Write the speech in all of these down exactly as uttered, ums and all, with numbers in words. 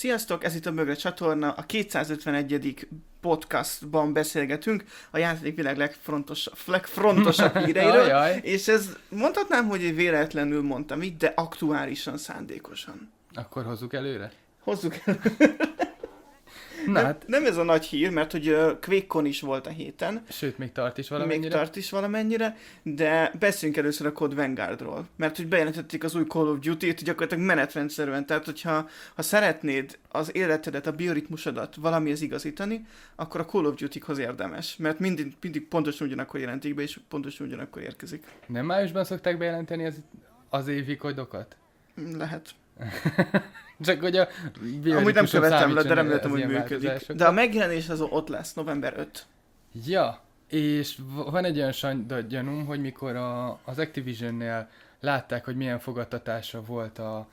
Sziasztok, ez itt a Bögre csatorna, a kétszázötvenegyedik podcastban beszélgetünk a játékvilág legfrontosabb, legfrontosabb híreiről, és ez mondhatnám, hogy egy véletlenül mondtam így, de aktuálisan, szándékosan. Akkor hozzuk előre? Hozzuk előre. Na, nem, hát... nem ez a nagy hír, mert hogy uh, QuakeCon is volt a héten. Sőt, még tart is valamennyire. Még tart is valamennyire, de beszéljünk először a Code Vanguardról. Mert hogy bejelentették az új Call of Duty-t gyakorlatilag menetrendszerűen. Tehát, hogyha ha szeretnéd az életedet, a bioritmusodat valamihez igazítani, akkor a Call of Duty-hoz érdemes. Mert mindig, mindig pontosan ugyanakkor jelentik be, és pontosan ugyanakkor érkezik. Nem májusban szokták bejelenteni az, az évi kodokat? Lehet. Csak hogy a amúgy nem követtem le, de reméltem, hogy működik. De a megjelenés az ott lesz, november ötödike. Ja, és van egy olyan gyanúm, hogy mikor a, az Activision-nél látták, hogy milyen fogadtatása volt a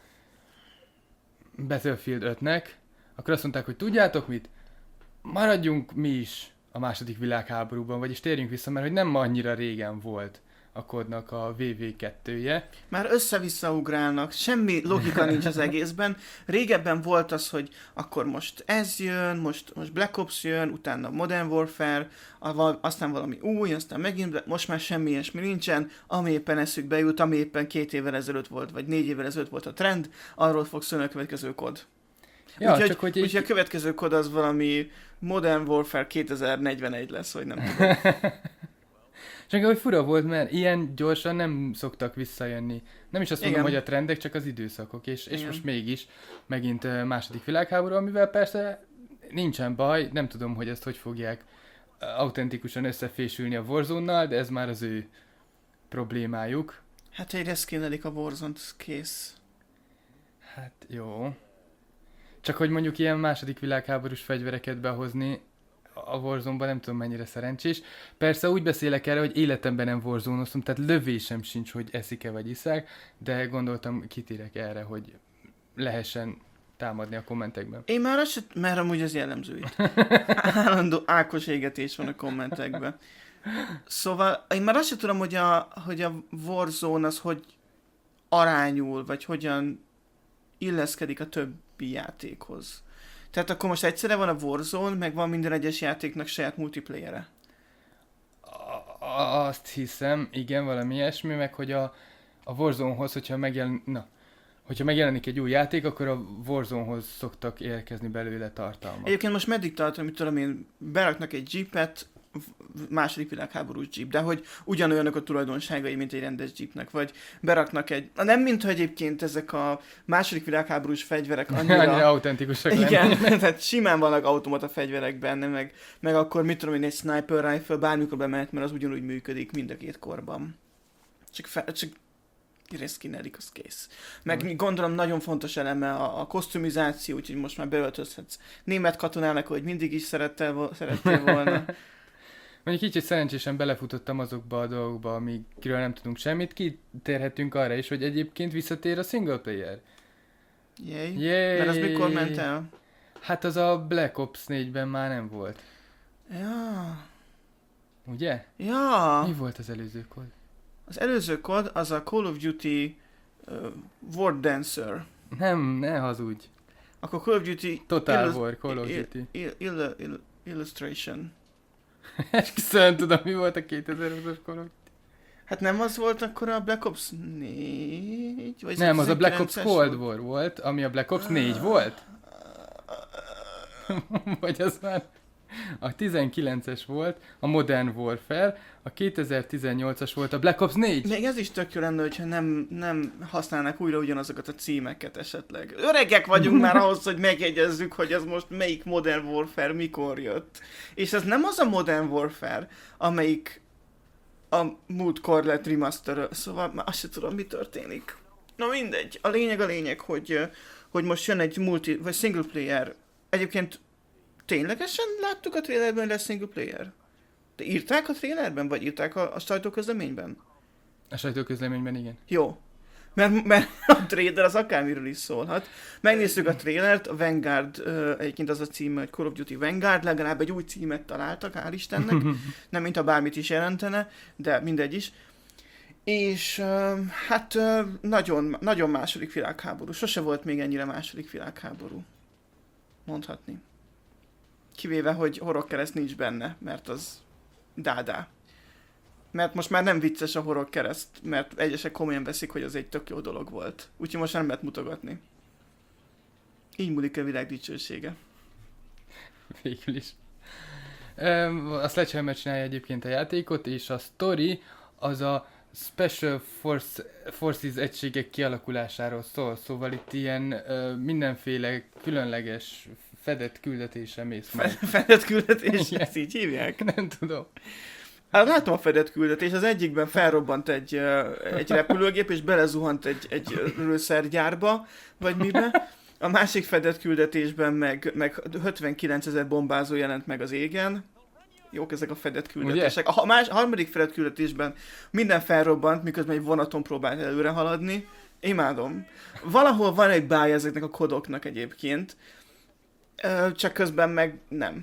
Battlefield ötnek, akkor azt mondták, hogy tudjátok mit? Maradjunk mi is a második világháborúban, vagyis térjünk vissza, mert hogy nem annyira régen volt a kodnak a vé vé kettője. Már össze-vissza ugrálnak, semmi logika nincs az egészben. Régebben volt az, hogy akkor most ez jön, most, most Black Ops jön, utána Modern Warfare, aztán valami új, aztán megint, most már semmi ilyesmi nincsen, ami éppen eszükbe jut, ami éppen két évvel ezelőtt volt, vagy négy évvel ezelőtt volt a trend, arról fog szólni a következő kod. Ja, úgyhogy, csak hogy úgyhogy így... a következő kod az valami Modern Warfare kétezer-negyvenegy lesz, vagy nem tudom. Csak hogy fura volt, mert ilyen gyorsan nem szoktak visszajönni. Nem is azt mondom, igen, hogy a trendek, csak az időszakok. És, és igen, most mégis megint második világháború, amivel persze nincsen baj, nem tudom, hogy ezt hogy fogják autentikusan összefésülni a Warzone-nal, de ez már az ő problémájuk. Hát egy reszkénelik a Warzone-t, kész. Hát jó. Csak hogy mondjuk ilyen második világháborús fegyvereket behozni a Warzone-ban nem tudom mennyire szerencsés. Persze úgy beszélek erre, hogy életemben nem Warzone-oztam, tehát lövésem sincs, hogy eszik-e vagy iszák, de gondoltam kitérek erre, hogy lehessen támadni a kommentekben. Én már azt sem, mert amúgy ez jellemző itt. Állandó Ákos égetés van a kommentekben. Szóval én már azt sem tudom, hogy a, hogy a Warzone az hogy arányul, vagy hogyan illeszkedik a többi játékhoz. Tehát akkor most egyszerre van a Warzone, meg van minden egyes játéknak saját multiplayere. Azt hiszem, igen, valami ilyesmi, meg hogy a, a Warzone-hoz, hogyha, megjelen, na, hogyha megjelenik egy új játék, akkor a Warzone-hoz szoktak érkezni belőle tartalmak. Egyébként most meddig tartom, mit tudom én, beraknak egy jeepet, második világháborús jeep, de hogy ugyanolyanok a tulajdonságai, mint egy rendes jeepnek, vagy beraknak egy... Nem mint, hogy egyébként ezek a második világháborús fegyverek annyira... annyira autentikusak igen, lenni. tehát simán vannak automata fegyverek benne, meg, meg akkor mit tudom én, egy sniper rifle bármikor bemehet, mert az ugyanúgy működik mind a két korban. Csak, fe, csak reszkinelik, az kész. Meg mm. gondolom nagyon fontos eleme a, a kosztumizáció, úgyhogy most már beöltözhetsz német katonának, hogy mindig is szerettél, szerettél volna. Mondjuk kicsit szerencsésen belefutottam azokba a dolgokba, amikről nem tudunk semmit, kitérhetünk arra is, hogy egyébként visszatér a single player. Jéj. Jéj. Mert az mikor ment el? Hát az a Black Ops négyben már nem volt. Ja. Ugye? Ja. Mi volt az előző kód? Az előző kód az a Call of Duty uh, War Dancer. Nem, ne hazudj. Akkor Call of Duty... Total illus- War, Call of Duty. Il- il- il- illustration. Esküszöm, tudom, mi volt a kétezer-húszas Call of Duty. Hát nem az volt akkor a Black Ops négy? Vagy nem, az a Black Ops Cold War volt, ami a Black Ops négy volt? Vagy az már a tizenkilences volt, a Modern Warfare, a kétezer-tizennyolcas volt a Black Ops négy. Még ez is tök jó lenne, hogyha nem, nem használnak újra ugyanazokat a címeket esetleg. Öregek vagyunk már ahhoz, hogy megjegyezzük, hogy ez most melyik Modern Warfare mikor jött. És ez nem az a Modern Warfare, amelyik a múltkor lett remaster, szóval már azt sem tudom, mi történik. Na mindegy, a lényeg a lényeg, hogy, hogy most jön egy multi, vagy single player. Egyébként ténylegesen láttuk a trailerben, hogy lesz single player? De írták a trailerben, vagy írták a, a sajtóközleményben? A sajtóközleményben igen. Jó. Mert, mert a trailer az akármiről is szólhat. Megnéztük a trailert, a Vanguard, uh, egyébként az a címe, hogy Call of Duty Vanguard, legalább egy új címet találtak, hál' Istennek. Nem mint ha bármit is jelentene, de mindegy is. És uh, hát uh, nagyon, nagyon második világháború. Sose volt még ennyire második világháború. mondhatni. Kivéve, hogy horrorkereszt nincs benne, mert az dádá. Mert most már nem vicces a horrorkereszt, mert egyesek komolyan veszik, hogy az egy tök jó dolog volt. Úgyhogy most már nem lehet mutogatni. Így múlik a világ dicsősége. Végül is. A Sledgehammer csinálja egyébként a játékot, és a story az a Special Force, Forces egységek kialakulásáról szól, szóval itt ilyen ö, mindenféle különleges fedett küldetése mész majd. Fedett küldetés? Ezt így hívják? Nem tudom. Hát látom a fedett küldetés, az egyikben felrobbant egy, egy repülőgép, és belezuhant egy, egy lőszergyárba, vagy mibe. A másik fedett küldetésben meg, meg ötvenkilencezer bombázó jelent meg az égen. Jók ezek a fedett küldetések. A, más, a harmadik fedett küldetésben minden felrobbant, miközben egy vonaton próbált előre haladni. Imádom. Valahol van egy báj ezeknek a kodoknak egyébként, csak közben meg nem.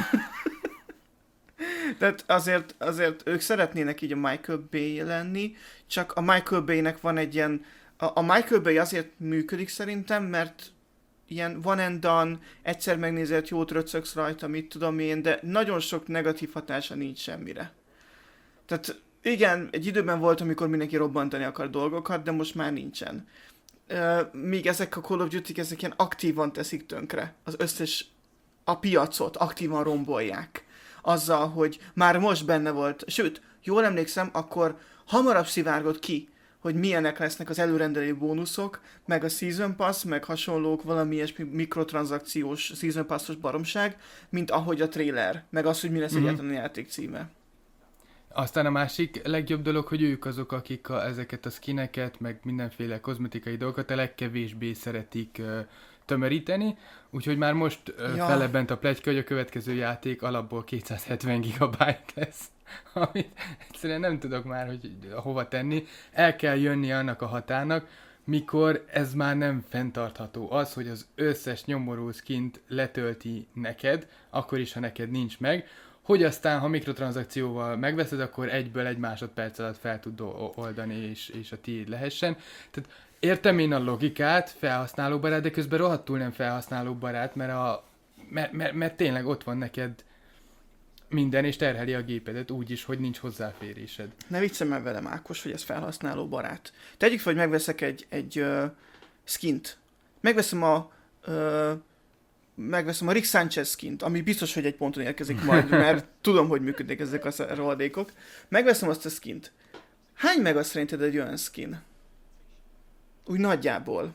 Tehát azért, azért ők szeretnének így a Michael Bay lenni, csak a Michael Bay-nek van egy ilyen... A, a Michael Bay azért működik szerintem, mert ilyen one and done, egyszer megnézett, jót röcögsz rajta, mit tudom én, de nagyon sok negatív hatása nincs semmire. Tehát igen, egy időben volt, amikor mindenki robbantani akar dolgokat, de most már nincsen. Uh, míg ezek a Call of Duty-k, ezek ilyen aktívan teszik tönkre. Az összes, a piacot aktívan rombolják. Azzal, hogy már most benne volt, sőt, jól emlékszem, akkor hamarabb szivárgott ki, hogy milyenek lesznek az előrendelő bónuszok, meg a Season Pass, meg hasonlók, valami ilyesmi mikrotranszakciós Season Passos baromság, mint ahogy a trailer, meg az, hogy mi lesz mm-hmm. egyáltalán a játék címe. Aztán a másik legjobb dolog, hogy ők azok, akik a, ezeket a skineket, meg mindenféle kozmetikai dolgokat a legkevésbé szeretik uh, tömöríteni, úgyhogy már most uh, ja. felebent a pletyka, hogy a következő játék alapból kétszázhetven gigabyte lesz, amit egyszerűen nem tudok már, hogy hova tenni. El kell jönni annak a határnak, mikor ez már nem fenntartható. Az, hogy az összes nyomorú skint letölti neked, akkor is, ha neked nincs meg, hogy aztán, ha mikrotranszakcióval megveszed, akkor egyből egy másodperc alatt fel tud oldani, és, és a tiéd lehessen. Tehát értem én a logikát, felhasználóbarát, de közben rohadtul nem felhasználóbarát, mert, a, mert, mert, mert tényleg ott van neked minden, és terheli a gépedet úgy is, hogy nincs hozzáférésed. Ne viccelj már velem, Ákos, hogy ez felhasználóbarát. Tegyük fel, hogy megveszek egy, egy uh, skint. Megveszem a... Uh, megveszem a Rick Sanchez skint, ami biztos, hogy egy ponton érkezik majd, mert tudom, hogy működnek ezek a rohadékok. Megveszem azt a skint. Hány meg az szerinted egy olyan skin? Úgy nagyjából.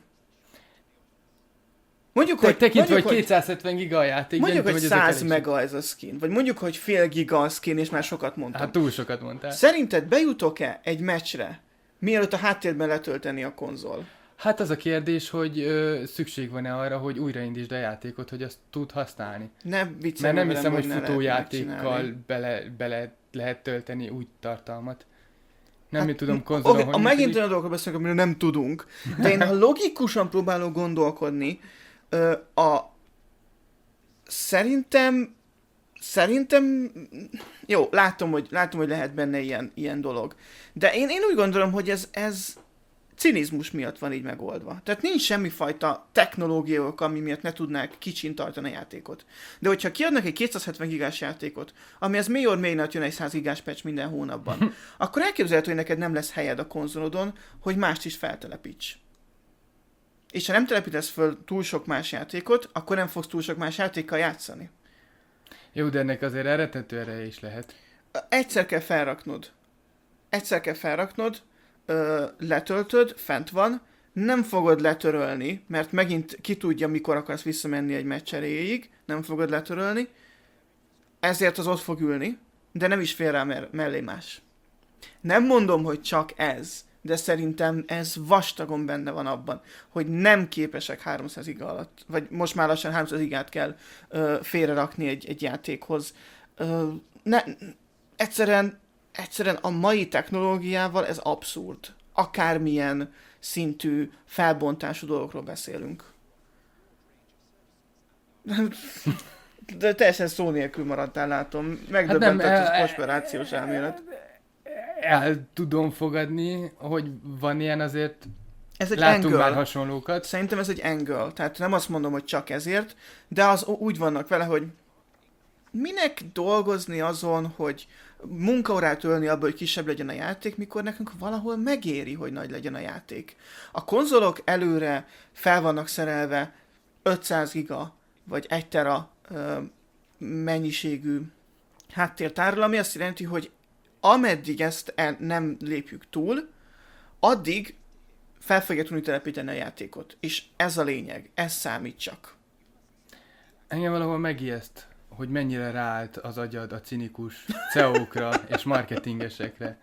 Mondjuk, Te, hogy... tekintve, mondjuk, hogy kétszázhetven giga a játék. Mondjuk, hogy, hogy száz mega ez a skin. Vagy mondjuk, hogy fél giga a skin, és már sokat mondtam. Hát túl sokat mondtál. Szerinted bejutok-e egy meccsre, mielőtt a háttérben letölteni a konzol? Hát az a kérdés, hogy ö, szükség van-e arra, hogy újraindítsd a játékot, hogy azt tud használni. Nem viccelj. Mert nem hiszem, hogy hogy futójátékkal bele, bele lehet tölteni úgy tartalmat. Nem hát, tudom konzolon, okay, hogy... Megint olyan dolgokról beszélünk, amiről nem tudunk, de én ha logikusan próbálok gondolkodni, ö, a... Szerintem... Szerintem... Jó, látom, hogy, látom, hogy lehet benne ilyen, ilyen dolog. De én, én úgy gondolom, hogy ez... ez cinizmus miatt van így megoldva. Tehát nincs semmifajta technológiák, ami miatt ne tudnák kicsin tartani a játékot. De hogyha kiadnak egy kétszázhetven gigás játékot, ami az Major Maynard jön egy száz gigás patch minden hónapban, akkor elképzelhető, hogy neked nem lesz helyed a konzolodon, hogy mást is feltelepíts. És ha nem telepítesz föl túl sok más játékot, akkor nem fogsz túl sok más játékkal játszani. Jó, de ennek azért elrettentő ereje is lehet. Egyszer kell felraknod. Egyszer kell felraknod, Ö, letöltöd, fent van, nem fogod letörölni, mert megint ki tudja, mikor akarsz visszamenni egy meccs erejéig, nem fogod letörölni, ezért az ott fog ülni, de nem is fér rá me- mellé más. Nem mondom, hogy csak ez, de szerintem ez vastagon benne van abban, hogy nem képesek háromszáz giga alatt, vagy most már lassan háromszáz gigát kell ö, félrerakni egy, egy játékhoz. Ö, ne, egyszerűen Egyszerűen a mai technológiával ez abszurd. Akármilyen szintű felbontású dolgokról beszélünk. De teljesen szó nélkül maradtál, látom. Megdöbbentett hát az konspirációs elmélet. El tudom fogadni, hogy van ilyen azért Ez egy Láttunk angle. már hasonlókat. Szerintem ez egy angle, tehát nem azt mondom, hogy csak ezért, de az úgy vannak vele, hogy minek dolgozni azon, hogy munkaórát ölni abba, hogy kisebb legyen a játék, mikor nekünk valahol megéri, hogy nagy legyen a játék. A konzolok előre fel vannak szerelve ötszáz giga, vagy egy tera ö, mennyiségű háttértárral, ami azt jelenti, hogy ameddig ezt el, nem lépjük túl, addig fel fogja tudni telepíteni a játékot. És ez a lényeg, ez számít csak. Engem valahol megijeszt, hogy mennyire ráállt az agyad a cinikus cé e ó-kra és marketingesekre.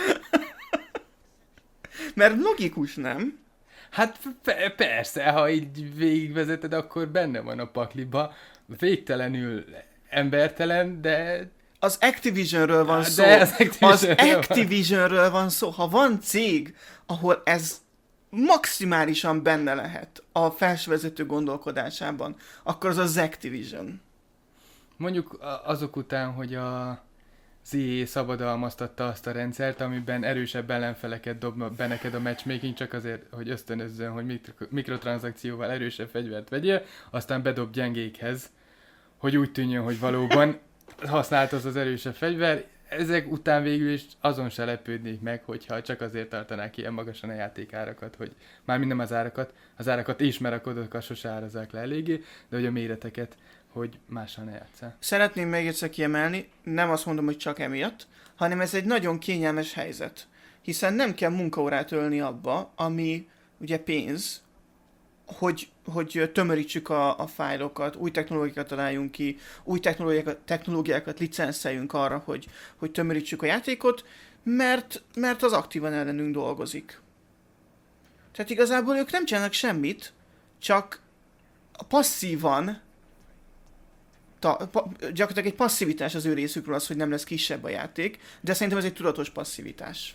Mert logikus, nem? Hát pe- persze, ha így végigvezeted, akkor benne van a pakliba. Végtelenül embertelen, de... Az Activisionről van de szó. az Activisionről az van. Activisionről van szó. Ha van cég, ahol ez maximálisan benne lehet a felsővezető gondolkodásában, akkor az az Activision. Mondjuk azok után, hogy a az i á szabadalmaztatta azt a rendszert, amiben erősebb ellenfeleket dob be neked a matchmaking, csak azért, hogy ösztönözzön, hogy mikro- mikrotranszakcióval erősebb fegyvert vegyél, aztán bedob gyengékhez, hogy úgy tűnjön, hogy valóban használt az az erősebb fegyver. Ezek után végül is azon se lepődnék meg, hogyha csak azért tartanák ilyen magasan a játékárakat, hogy már nem az árakat, az árakat is, mert a kodokat sose árazzák le eléggé, de hogy a méreteket, hogy mással ne játsszál. Szeretném még egyszer kiemelni, nem azt mondom, hogy csak emiatt, hanem ez egy nagyon kényelmes helyzet. Hiszen nem kell munkaórát ölni abba, ami ugye pénz, hogy, hogy tömörítsük a, a fájlokat, új technológiákat találjunk ki, új technológiákat, technológiákat licenszeljünk arra, hogy, hogy tömörítsük a játékot, mert, mert az aktívan ellenünk dolgozik. Tehát igazából ők nem csinálnak semmit, csak passzívan, ta, pa, gyakorlatilag egy passzivitás az ő részükről az, hogy nem lesz kisebb a játék, de szerintem ez egy tudatos passzivitás.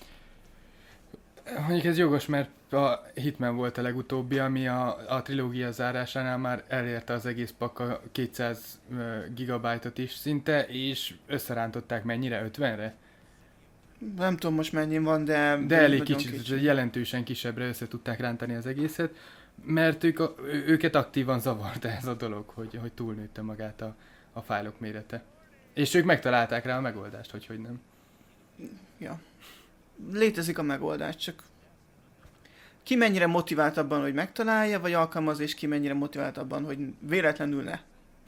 Mondjuk ez jogos, mert a Hitman volt a legutóbbi, ami a, a trilógia zárásánál már elérte az egész pak a kétszáz gigabájtot is szinte, és összerántották mennyire? ötvenre? Nem tudom most mennyi van, de... De elég kicsit, kicsit, kicsit, jelentősen kisebbre össze tudták rántani az egészet, mert ők a, őket aktívan zavarta ez a dolog, hogy, hogy túlnőtte magát a, a fájlok mérete. És ők megtalálták rá a megoldást, hogy hogy nem. Ja. Létezik a megoldás, csak ki mennyire motivált abban, hogy megtalálja, vagy alkalmaz, és ki mennyire motivált abban, hogy véletlenül ne.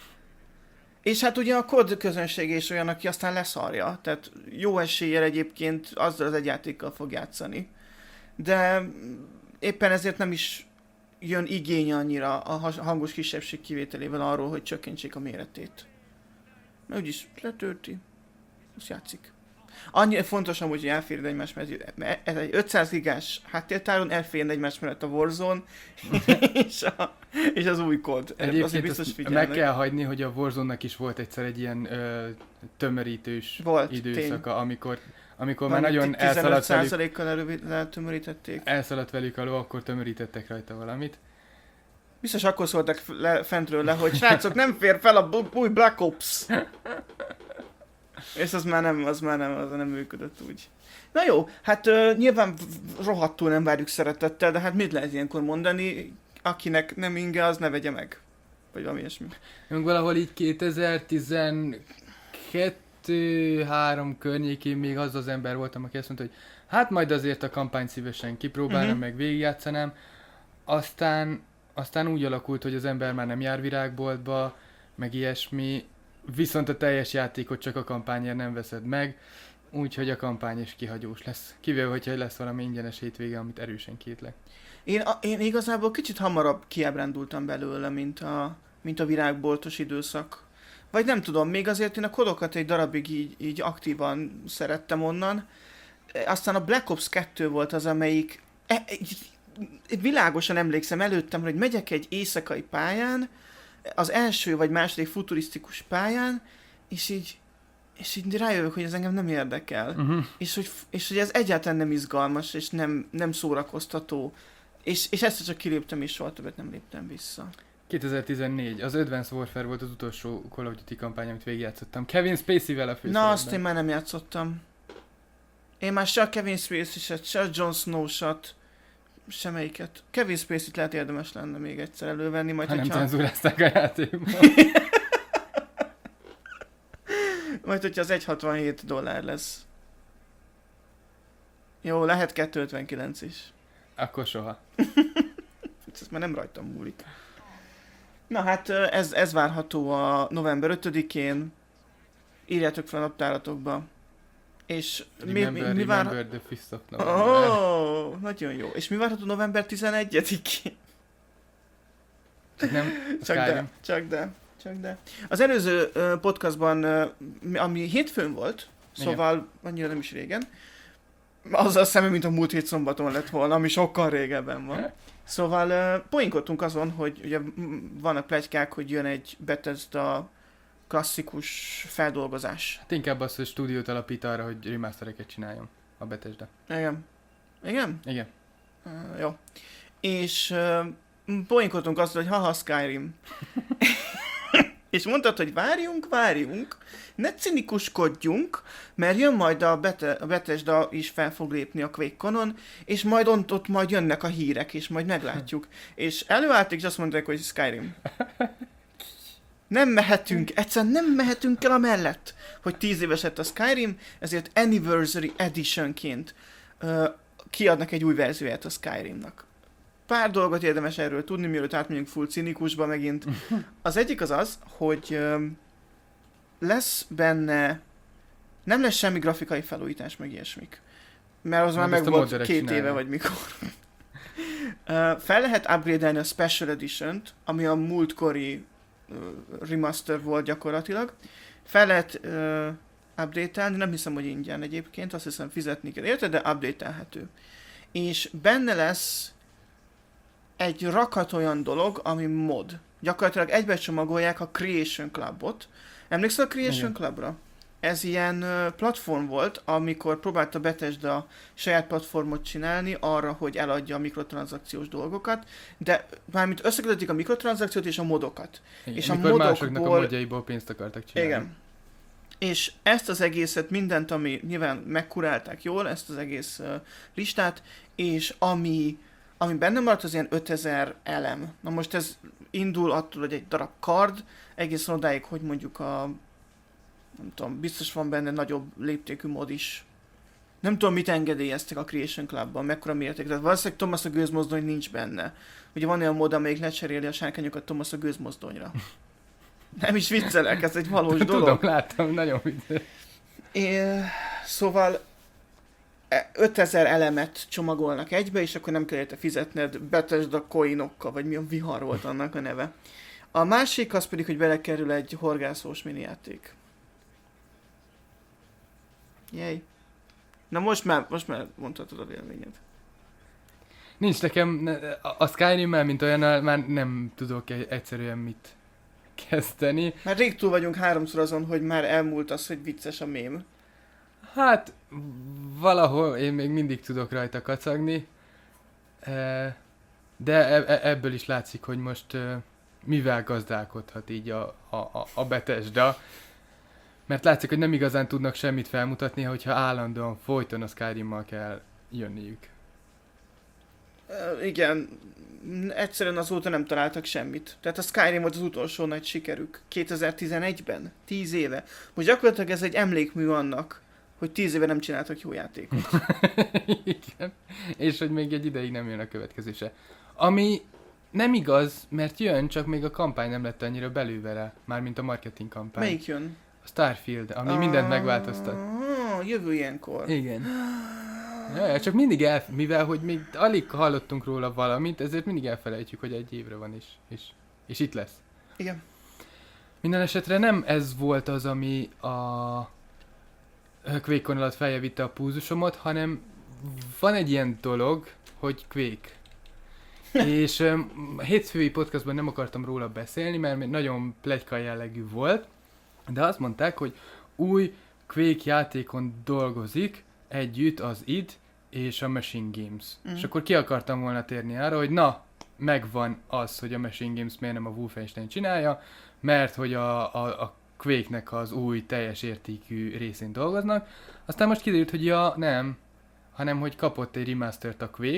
És hát ugye a kod közönség is olyan, aki aztán leszarja, tehát jó eséllyel egyébként azzal az egy játékkal fog játszani. De éppen ezért nem is jön igény annyira a hangos kisebbség kivételével arról, hogy csökkentsék a méretét. Mert úgyis letölti, azt játszik. Annyi fontos amúgy, hogy elférjen egymás mellett. Ez egy ötszáz gigás háttértáron elférjen egymás mellett a Warzone és, a, és az új kód. Egyébként biztos meg kell hagyni, hogy a Warzone-nak is volt egyszer egy ilyen ö, tömörítős volt, időszaka, tény. amikor, amikor már nagyon elszaladt velük, tizenöt százalékkal eltömörítették. Elszaladt velük alól, akkor tömörítettek rajta valamit. Biztos akkor szóltak le, fentről le, hogy srácok, nem fér fel a új Black Ops. És az már nem, az már nem, az nem működött úgy. Na jó, hát uh, nyilván rohadtul nem várjuk szeretettel, de hát mit lehet ilyenkor mondani, akinek nem inge, az ne vegye meg. Vagy valami ilyesmi. Én valahol így kétezer-tizenkettő három környékén még az az ember voltam, aki azt mondta, hogy hát majd azért a kampányt szívesen kipróbálnám, uh-huh. meg végigjátszanám. Aztán, aztán úgy alakult, hogy az ember már nem jár virágboltba, meg ilyesmi. Viszont a teljes játékot csak a kampányért nem veszed meg, úgyhogy a kampány is kihagyós lesz. Kivéve, hogyha lesz valami ingyenes hétvége, amit erősen kétlek. Én, a, én igazából kicsit hamarabb kiábrándultam belőle, mint a, mint a virágboltos időszak. Vagy nem tudom, még azért én a kodokat egy darabig így, így aktívan szerettem onnan. Aztán a Black Ops kettő volt az, amelyik... E, e, világosan emlékszem előttem, hogy megyek egy éjszakai pályán, az első vagy második futurisztikus pályán, és így, és így rájövök, hogy ez engem nem érdekel. Uh-huh. És, hogy, és hogy ez egyáltalán nem izgalmas, és nem, nem szórakoztató. És, és ezt csak kiléptem, és soha többet nem léptem vissza. kétezer-tizennégy. Az Advanced Warfare volt az utolsó Call of Duty kampány, amit végigjátszottam. Kevin Spacey-vel a főszerepben. Na, azt én már nem játszottam. Én már se a Kevin Spacey-set, se a Jon Snow-sat semmelyiket. Kevin Spacey-t lehet érdemes lenne még egyszer elővenni, majd Ha nem hogyha... cenzúrázták a játékban. majd hogyha az egy egész hatvanhét dollár lesz. Jó, lehet kettő egész ötvenkilenc is. Akkor soha. Ez már nem rajtam múlik. Na hát ez, ez várható a november ötödikén. Írjátok fel a naptáratokba. És Remember, mi, mi, mi remember vár... the fifth of November. Oh, nagyon jó. És mi várható november tizenegyedikén? Csak nem, Csak de, csak de, csak de. Az előző uh, podcastban, uh, ami hétfőn volt, szóval igen. Annyira nem is régen, azzal szemben, mint a múlt hét szombaton lett volna, ami sokkal régebben van. Szóval uh, poénkodtunk azon, hogy ugye vannak pletykák, hogy jön egy Bethesda klasszikus feldolgozás. Hát inkább az, hogy stúdiót alapít arra, hogy remastereket csináljon a Bethesda. Igen. Igen? Igen. Uh, jó. És uh, poénkodtunk azt, hogy haha Skyrim. És mondtad, hogy várjunk, várjunk, ne cinikuskodjunk, mert jön majd a, Bete- a Bethesda is fel fog lépni a QuakeConon, és majd ont, ott majd jönnek a hírek, és majd meglátjuk. És előálltak, és azt mondták, hogy Skyrim. Nem mehetünk, egyszerűen nem mehetünk el amellett, hogy tíz éves lett a Skyrim, ezért Anniversary Editionként uh, kiadnak egy új verzióját a Skyrimnak. Pár dolgot érdemes erről tudni, mielőtt átmegyünk full cinikusba megint. Az egyik az az, hogy um, lesz benne, nem lesz semmi grafikai felújítás, meg ilyesmik. Mert az már meg volt két csinálni. éve, vagy mikor. uh, fel lehet upgrade-elni a Special Edition-t, ami a múltkori uh, remaster volt gyakorlatilag. Fel lehet uh, update-elni, nem hiszem, hogy ingyen egyébként, azt hiszem fizetni kell érte, de update-elhető. És benne lesz egy rakat olyan dolog, ami mod. Gyakorlatilag egybe csomagolják a Creation Clubot. Emlékszel a Creation Igen. Clubra? Ez ilyen uh, platform volt, amikor próbálta Bethesda saját platformot csinálni arra, hogy eladja a mikrotranszakciós dolgokat, de mármint összekötötték a mikrotranszakciót és a modokat. Igen, és a modokból... másoknak a modjaiból pénzt akartak csinálni. Igen. És ezt az egészet, mindent, ami nyilván megkurálták jól, ezt az egész uh, listát, és ami ami benne maradt, az ilyen ötezer elem. Na most ez indul attól, hogy egy darab kard, egészen odáig, hogy mondjuk a, nem tudom, biztos van benne nagyobb léptékű mod is. Nem tudom, mit engedélyeztek a Creation Clubban, mekkora mérték. Tehát valószínűleg Thomas a gőzmozdony nincs benne. Ugye van olyan mod, amelyik lecseréli a sárkányokat Thomas a gőzmozdonyra. Nem is viccelek, ez egy valós Tudom, dolog. Tudom, láttam, nagyon vicces. É, szóval ötezer elemet csomagolnak egybe, és akkor nem kell érte fizetned Bethesda coinokkal, vagy mi a vihar volt annak a neve. A másik az pedig, hogy belekerül egy horgászós minijáték. Jej. Na most már, most már mondhatod a véleményed. Nincs nekem, a Skyrim-mel, mint olyan, már nem tudok egyszerűen mit kezdeni. Már rég túl vagyunk háromszor azon, hogy már elmúlt az, hogy vicces a mém. Hát, valahol én még mindig tudok rajta kacagni, de ebből is látszik, hogy most mivel gazdálkodhat így a, a, a Bethesda. Mert látszik, hogy nem igazán tudnak semmit felmutatni, hogyha állandóan folyton a Skyrimmal kell jönniük. Igen, egyszerűen azóta nem találtak semmit. Tehát a Skyrim volt az utolsó nagy sikerük. kétezer-tizenegyben, tíz éve. Most gyakorlatilag ez egy emlékmű annak, hogy tíz éve nem csináltak jó játékot. Igen. És hogy még egy ideig nem jön a következése. Ami nem igaz, mert jön, csak még a kampány nem lett annyira belővele, mármint a marketing kampány. Melyik jön? A Starfield, ami ah, mindent megváltoztat. Jövő ilyenkor. Igen. Ja, csak mindig el, mivel hogy még alig hallottunk róla valamit, ezért mindig elfelejtjük, hogy egy évre van is, és, és itt lesz. Igen. Minden esetre nem ez volt az, ami a QuakeCon alatt feljebb vitte a púzusomat, hanem van egy ilyen dolog, hogy Quake. És um, hétfői podcastban nem akartam róla beszélni, mert nagyon pletyka jellegű volt, de azt mondták, hogy új Quake játékon dolgozik együtt az id és a Machine Games. Mm. És akkor ki akartam volna térni arra, hogy na, megvan az, hogy a Machine Games miért nem a Wolfenstein csinálja, mert hogy a, a, a Quake-nek az új teljes értékű részén dolgoznak. Aztán most kiderült, hogy ja, nem, hanem hogy kapott egy remastert a Quake,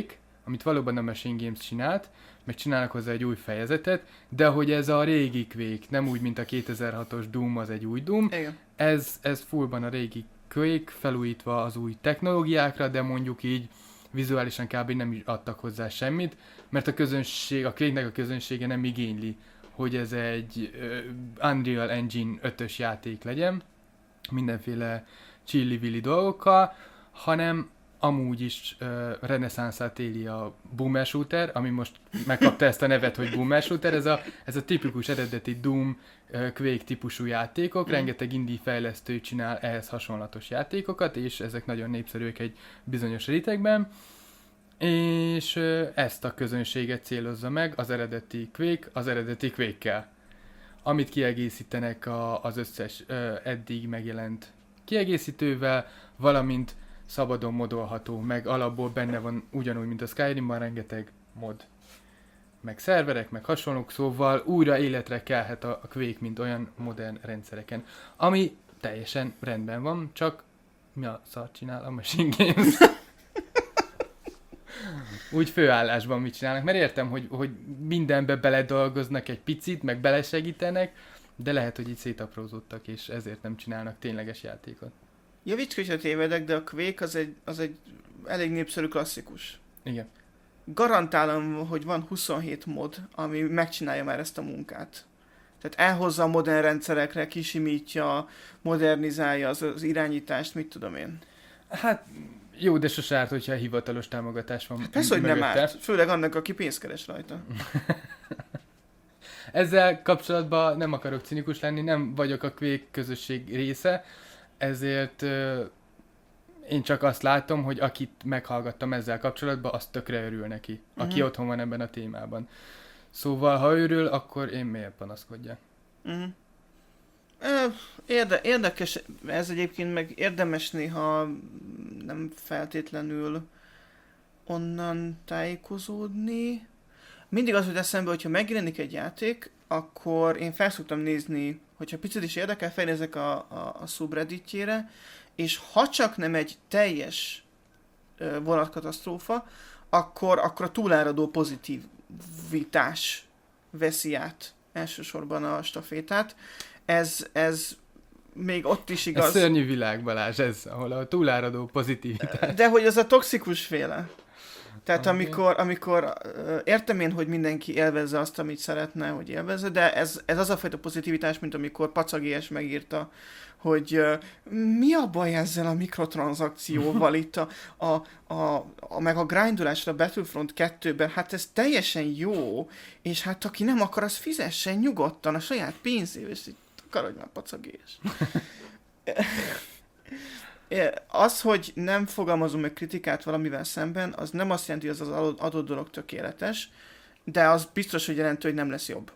amit valóban a Machine Games csinált, meg csinálnak hozzá egy új fejezetet, de hogy ez a régi Quake, nem úgy, mint a kétezer-hatos Doom, az egy új Doom, Igen. ez, ez fullban a régi Quake, felújítva az új technológiákra, de mondjuk így vizuálisan kb. Nem is adtak hozzá semmit, mert a közönség, a Quake-nek a közönsége nem igényli, hogy ez egy uh, Unreal Engine ötös játék legyen, mindenféle chilli-villi dolgokkal, hanem amúgy is uh, reneszánszát éli a boomer shooter, ami most megkapta ezt a nevet, hogy boomer shooter, ez a, ez a tipikus eredeti Doom, uh, Quake típusú játékok, mm. rengeteg indie fejlesztő csinál ehhez hasonlatos játékokat, és ezek nagyon népszerűek egy bizonyos rétegben, és uh, ezt a közönséget célozza meg az eredeti Quake, az eredeti Quake-kel, amit kiegészítenek a, az összes uh, eddig megjelent kiegészítővel, valamint szabadon modolható, meg alapból benne van ugyanúgy, mint a Skyrimban, rengeteg mod, meg szerverek, meg hasonlók, szóval újra életre kelhet a, a Quake, mint olyan modern rendszereken, ami teljesen rendben van, csak mi a szart csinál a Machine Games? Úgy főállásban mit csinálnak, mert értem, hogy, hogy mindenbe beledolgoznak egy picit, meg belesegítenek, de lehet, hogy így szétaprózódtak, és ezért nem csinálnak tényleges játékot. Javíts ki, hogyha tévedek, de a Quake az egy, az egy elég népszerű klasszikus. Igen. Garantálom, hogy van huszonhét mod, ami megcsinálja már ezt a munkát. Tehát elhozza a modern rendszerekre, kisimítja, modernizálja az, az irányítást, mit tudom én. Hát jó, de sose árt, hogyha hivatalos támogatás van. Hát persze, hogy nem árt. Főleg annak, aki pénzt keres rajta. Ezzel kapcsolatban nem akarok cinikus lenni, nem vagyok a Quake közösség része, ezért uh, én csak azt látom, hogy akit meghallgattam ezzel kapcsolatban, az tökre örül neki, aki uh-huh. otthon van ebben a témában. Szóval, ha örül, akkor én miért panaszkodjak? Uh-huh. Érde- érdekes, ez egyébként meg érdemes néha nem feltétlenül onnan tájékozódni. Mindig az, hogy eszembe, hogyha megjelenik egy játék, akkor én fel szoktam nézni, hogyha picit is érdekel, felnézek a, a, a subredditjére, és ha csak nem egy teljes uh, vonatkatasztrófa, akkor, akkor a túláradó pozitivitás veszi át elsősorban a stafétát. Ez, ez még ott is igaz. Ez szörnyű világ, Balázs, ez, ahol a túláradó pozitivitás. De hogy az a toxikus féle. Tehát okay. amikor, amikor uh, értem én, hogy mindenki élvezze azt, amit szeretne, hogy élvezze, de ez, ez az a fajta pozitivitás, mint amikor Pacagés megírta, hogy uh, mi a baj ezzel a mikrotranszakcióval itt a, a, a, a, meg a grindolásra Battlefront kettőben, hát ez teljesen jó, és hát aki nem akar, az fizessen nyugodtan a saját pénzével, és akarodj már, Pacagés. Az, hogy nem fogalmazunk meg kritikát valamivel szemben, az nem azt jelenti, hogy az az adott dolog tökéletes, de az biztos, hogy jelenti, hogy nem lesz jobb.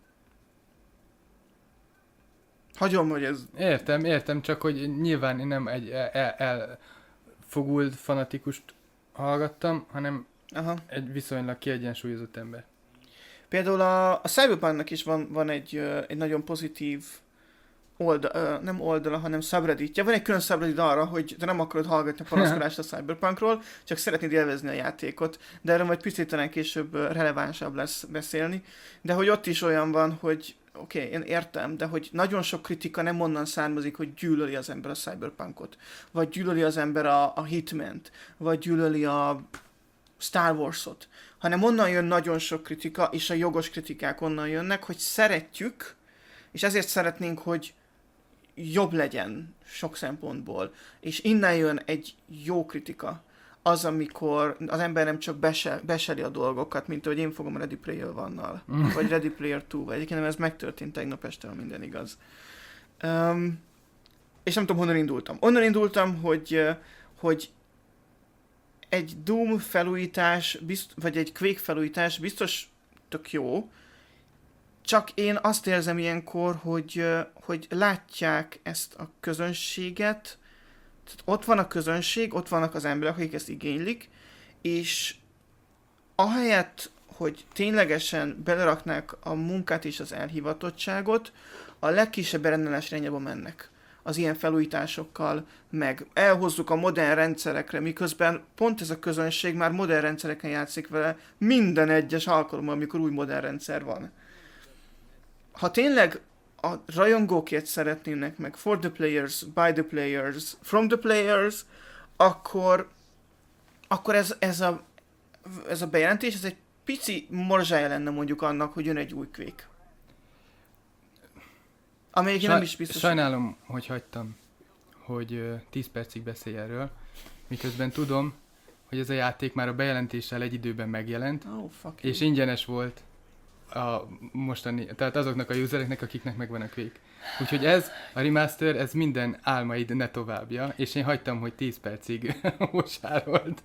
Hagyom, hogy ez... Értem, értem, csak hogy nyilván én nem egy elfogult el, fanatikust hallgattam, hanem Aha. egy viszonylag kiegyensúlyozott ember. Például a, a Cyberpunknak is van, van egy, egy nagyon pozitív oldala, nem oldala, hanem subredditja. Van egy külön subreddit arra, hogy te nem akarod hallgatni a panaszkodást a Cyberpunkról, csak szeretnéd élvezni a játékot, de erről majd picit talán később relevánsabb lesz beszélni. De hogy ott is olyan van, hogy oké, okay, én értem, de hogy nagyon sok kritika nem onnan származik, hogy gyűlöli az ember a Cyberpunkot, vagy gyűlöli az ember a, a Hitment, vagy gyűlöli a Star Wars-ot, hanem onnan jön nagyon sok kritika, és a jogos kritikák onnan jönnek, hogy szeretjük, és ezért szeretnénk, hogy jobb legyen sok szempontból. És innen jön egy jó kritika. Az, amikor az ember nem csak bese, beseli a dolgokat, mint ahogy én fogom Ready Player One-nal, vagy Ready Player Two, vagy egyébként ez megtörtént tegnap este, ha minden igaz. Um, és nem tudom, honnan indultam. Onnan indultam, hogy, hogy egy Doom felújítás, bizt, vagy egy Quake felújítás biztos tök jó, csak én azt érzem ilyenkor, hogy, hogy látják ezt a közönséget, tehát ott van a közönség, ott vannak az emberek, akik ezt igénylik, és ahelyett, hogy ténylegesen beleraknák a munkát és az elhivatottságot, a legkisebb ellenállás irányába mennek. az ilyen felújításokkal, meg elhozzuk a modern rendszerekre, miközben pont ez a közönség már modern rendszereken játszik vele minden egyes alkalommal, amikor új modern rendszer van. Ha tényleg a rajongókért szeretnének meg for the players, by the players, from the players, akkor, akkor ez, ez, a, ez a bejelentés, ez egy pici morzsája lenne mondjuk annak, hogy jön egy új Quake. Amelyik Saj- nem is biztos. Sajnálom, hogy hagytam, hogy uh, tíz percig beszélj erről, miközben tudom, hogy ez a játék már a bejelentéssel egy időben megjelent, oh, és you. ingyenes volt a mostani, tehát azoknak a usereknek, akiknek megvan a Quake. Úgyhogy ez, a remaster, ez minden álmaid ne továbbja, és én hagytam, hogy tíz percig mosárolt.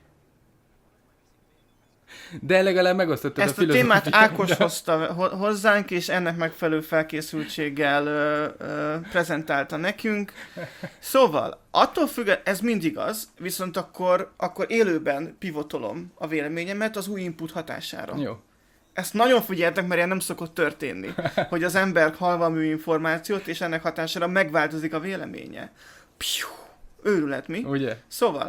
De legalább megosztottad ezt a filozófiát. Ezt a témát Ákos hozta hozzánk, és ennek megfelelő felkészültséggel ö, ö, prezentálta nekünk. Szóval, attól függ, ez mindig az, viszont akkor, akkor élőben pivotolom a véleményemet az új input hatására. Jó. Ezt nagyon figyeltek, mert ilyen nem szokott történni, hogy az ember hall valami információt, és ennek hatására megváltozik a véleménye. Piu, őrület, mi? Ugye? Szóval,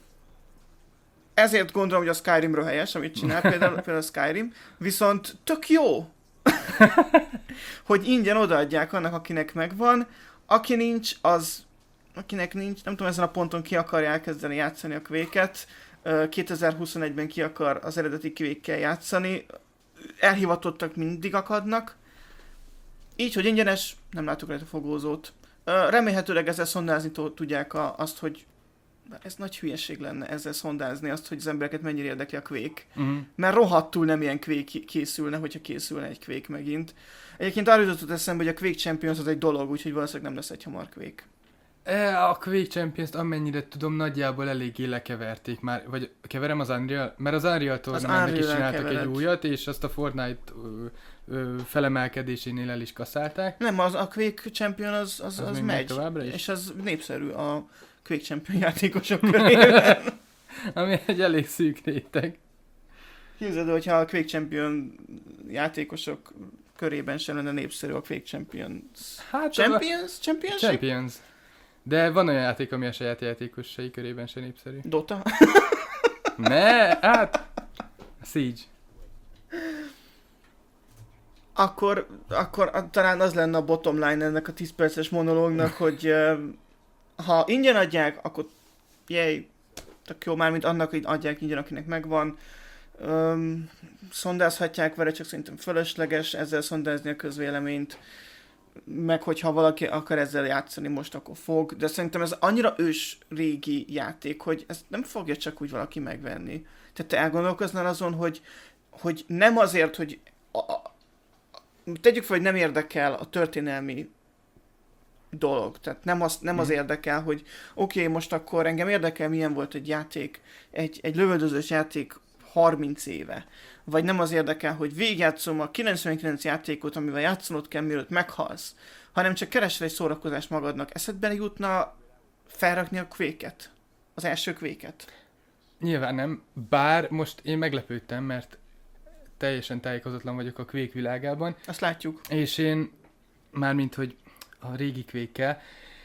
ezért gondolom, hogy a Skyrimről helyes, amit csinál, például, például a Skyrim, viszont tök jó, hogy ingyen odaadják annak, akinek megvan, aki nincs, az, akinek nincs, nem tudom, ezen a ponton ki akarja elkezdeni játszani a Quake-et, kétezer-huszonegyben ki akar az eredeti Quake-kel játszani, elhivatottak mindig akadnak, így, hogy ingyenes, nem látok rajta fogózót. Remélhetőleg ezzel szondázni tudják a, azt, hogy ez nagy hülyeség lenne ezzel szondázni azt, hogy az embereket mennyire érdekli a Quake. Uh-huh. Mert rohadtul nem ilyen Quake készülne, hogyha készülne egy Quake megint. Egyébként arra jutott eszembe, hogy a Quake Champions az egy dolog, úgyhogy valószínűleg nem lesz egy hamar Quake. E, a Quake Champions-t amennyire tudom, nagyjából eléggé lekeverték már, vagy keverem az Unreal, mert az Unreal Tournamentnek is csináltak kevered. egy újat, és azt a Fortnite ö, ö, felemelkedésénél el is kaszálták. Nem, az, a Quake Champion az, az, az, az megy, és az népszerű a Quake Champion játékosok körében. Ami egy elég szűk réteg. Képzeld, hogyha a Quake Champion játékosok körében sem lenne népszerű a Quake Champions. Hát Champions? A... Champions? Champions. De van olyan játék, ami a saját játékosai körében sem népszerű. Dota? Ne, hát... Siege. Akkor, akkor talán az lenne a bottom line ennek a tíz perces monológnak, hogy uh, ha ingyen adják, akkor jej, tök jó, mármint annak, hogy adják ingyen, akinek megvan. Um, szondázhatják vele, csak szerintem fölösleges ezzel szondázni a közvéleményt. Meg hogyha valaki akar ezzel játszani most, akkor fog. De szerintem ez annyira ős régi játék, hogy ezt nem fogja csak úgy valaki megvenni. Tehát te elgondolkoznál azon, hogy, hogy nem azért, hogy a, a, tegyük fel, hogy nem érdekel a történelmi dolog. Tehát nem az, nem az érdekel, hogy oké, okay, most akkor engem érdekel, milyen volt egy játék, egy, egy lövöldözős játék harminc éve. Vagy nem az érdekel, hogy végigjátszom a kilencvenkilenc játékot, amivel játszanod kell, mielőtt meghalsz, hanem csak keresel egy szórakozást magadnak. Eszedbe jutna felrakni a Quake-et? Az első Quake-et? Nyilván nem, bár most én meglepődtem, mert teljesen tájékozatlan vagyok a Quake világában. Azt látjuk. És én, mármint, hogy a régi Quake-kel,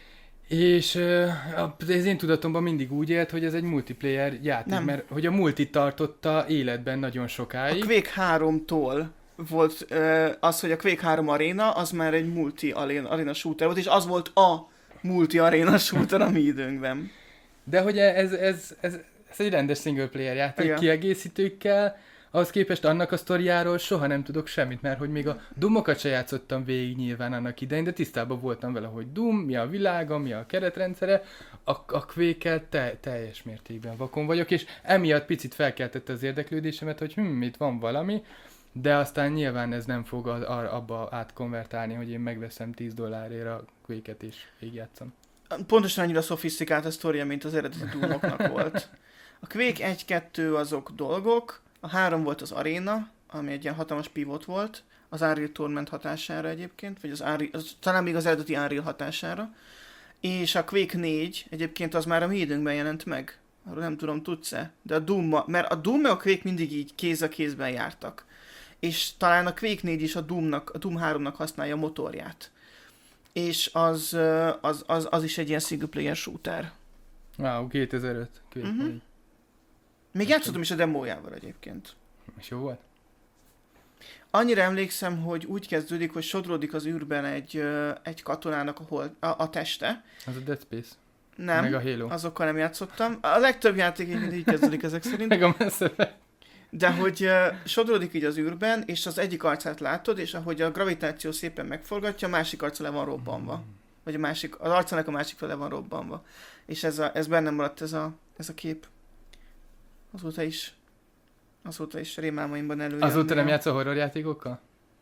és uh, az én tudatomban mindig úgy élt, hogy ez egy multiplayer játék, nem. Mert hogy a multi tartotta életben nagyon sokáig. A Quake háromtól volt uh, az, hogy a Quake három Arena, az már egy multi arena shooter volt, és az volt a multi arena shooter a mi időnkben. De hogy ez, ez, ez, ez egy rendes single player játék, igen. Kiegészítőkkel, ahhoz képest annak a sztoriáról soha nem tudok semmit, mert hogy még a Doomokat se játszottam végig nyilván annak idején, de tisztában voltam vele, hogy Doom, mi a világa, mi a keretrendszere, a, a Quake-kel te, teljes mértékben vakon vagyok, és emiatt picit felkeltette az érdeklődésemet, hogy hm, itt van valami, de aztán nyilván ez nem fog a, a, abba átkonvertálni, hogy én megveszem tíz dollárért a Quake-et és végigjátszom. Pontosan annyira szofisztikált a sztoria, mint az eredeti Doomoknak volt. A Quake egy kettő azok dolgok, a három volt az Arena, ami egy ilyen hatalmas pivot volt, az Unreal Tournament hatására egyébként, vagy az, Unreal, az talán még az eredeti Unreal hatására, és a Quake négy egyébként az már a mi időnkben jelent meg. Arról nem tudom, tudsz-e? De a Doom, mert a Doom meg a Quake mindig így kéz a kézben jártak. És talán a Quake négy is a Doomnak, a Doom háromnak használja a motorját. és az, az, az, az is egy ilyen single player shooter. Wow, kétezer-öt. Uh-huh. Még játszottam is a demójával egyébként. És jó volt? Annyira emlékszem, hogy úgy kezdődik, hogy sodródik az űrben egy, egy katonának a, hol, a, a teste. Az a Dead Space. Nem, meg a Halo. Azokkal nem játszottam. A legtöbb játék így, így kezdődik ezek szerint. Meg a Mass Effect. De hogy uh, sodródik így az űrben, és az egyik arcát látod, és ahogy a gravitáció szépen megforgatja, a másik arca le van robbanva. Mm. Vagy a másik, az arcának a másik fele van robbanva. És ez, a, ez bennem maradt ez a, ez a kép. Azóta is, azóta is rémálmaimban előjön. Azóta nem játszol horrorjátékokkal?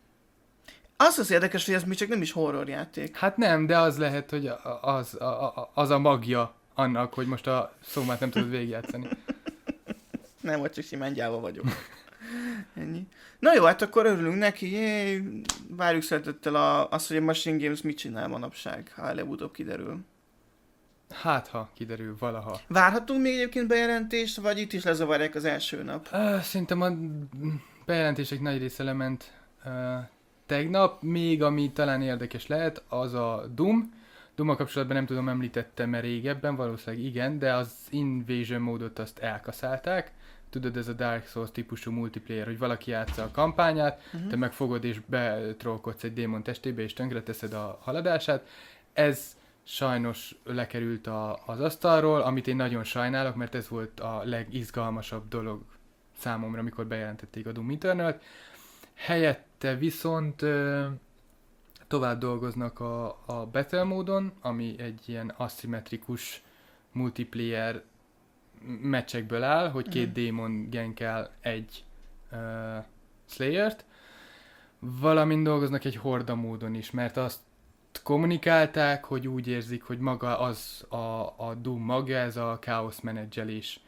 Az az érdekes, hogy ez még csak nem is horrorjáték. Hát nem, de az lehet, hogy az a, a, az a magja annak, hogy most a szómát nem tudod végigjátszani. Nem, vagy csak simán gyáva vagyok. Ennyi. Na jó, hát akkor örülünk neki. Jé, várjuk szeretettel a, azt, hogy a Machine Games mit csinál manapság, ha előbb-utóbb kiderül. Hát, ha kiderül valaha. Várhatunk még egyébként bejelentést, vagy itt is lezavarják az első nap? Uh, szerintem a bejelentések nagy része lement uh, tegnap. Még ami talán érdekes lehet, az a Doom. Doom-mal kapcsolatban nem tudom, említettem már régebben, valószínűleg igen, de az Invasion módot azt elkaszálták. Tudod, ez a Dark Souls típusú multiplayer, hogy valaki játsza a kampányát, uh-huh. te megfogod és betrollkodsz egy démon testébe és tönkreteszed a haladását. Ez sajnos lekerült a, az asztalról, amit én nagyon sajnálok, mert ez volt a legizgalmasabb dolog számomra, amikor bejelentették a Doom Eternalt. Helyette viszont ö, tovább dolgoznak a, a Battle módon, ami egy ilyen aszimmetrikus multiplayer meccsekből áll, hogy két mm. démon genkel egy uh, Slayert, valamint dolgoznak egy horda módon is, mert azt kommunikálták, hogy úgy érzik, hogy maga az a, a Doom magja, ez a káosz menedzselés.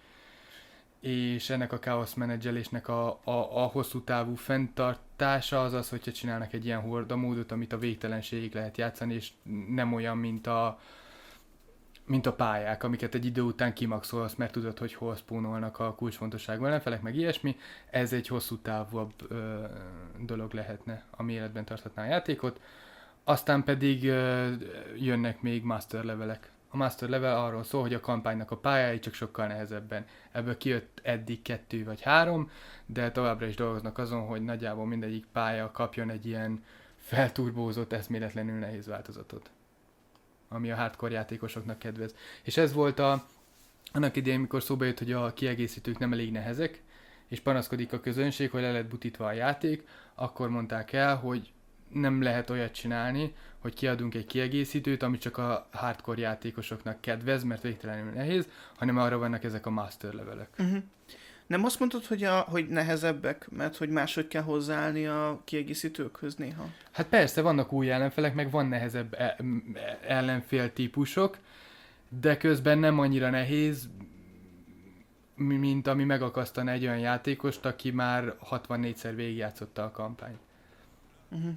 És ennek a káosz menedzselésnek a, a, a hosszú távú fenntartása az az, hogyha csinálnak egy ilyen horda módot, amit a végtelenségig lehet játszani, és nem olyan, mint a mint a pályák, amiket egy idő után kimaxolsz, mert tudod, hogy hol spawnolnak a kulcsfontosságú ellenfelek, meg ilyesmi. Ez egy hosszú távúbb ö, dolog lehetne, ami életben tarthatná a játékot. Aztán pedig ö, jönnek még master levelek. A master level arról szól, hogy a kampánynak a pályái csak sokkal nehezebben. Ebből kijött eddig kettő vagy három, de továbbra is dolgoznak azon, hogy nagyjából mindegyik pálya kapjon egy ilyen felturbózott, eszméletlenül nehéz változatot, ami a hardcore játékosoknak kedvez. És ez volt a, annak idején, mikor szóba jött, hogy a kiegészítők nem elég nehezek, és panaszkodik a közönség, hogy le lett butítva a játék, akkor mondták el, hogy nem lehet olyat csinálni, hogy kiadunk egy kiegészítőt, ami csak a hardcore játékosoknak kedvez, mert végtelenül nehéz, hanem arra vannak ezek a master levelek. Uh-huh. Nem azt mondtad, hogy, a, hogy nehezebbek, mert hogy máshogy kell hozzáállni a kiegészítőkhöz néha? Hát persze, vannak új ellenfelek, meg van nehezebb ellenfél típusok, de közben nem annyira nehéz, mint ami megakasztana egy olyan játékost, aki már hatvannégyszer végigjátszotta a kampányt. Uh-huh.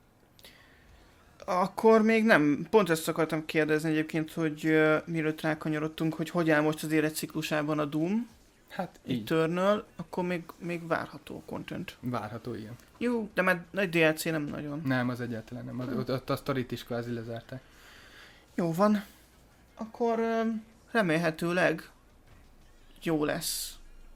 Akkor még nem, pont ezt akartam kérdezni egyébként, hogy uh, mielőtt rákanyarodtunk, hogy hogy áll most az életciklusában a Doom, hát Eternal, akkor még, még várható content. Várható, igen. Jó, de már egy dé el cé nem nagyon. Nem, az egyáltalán nem. Az, ott, ott a sztorit is kvázi lezárták. Jó van. Akkor um, remélhetőleg jó lesz.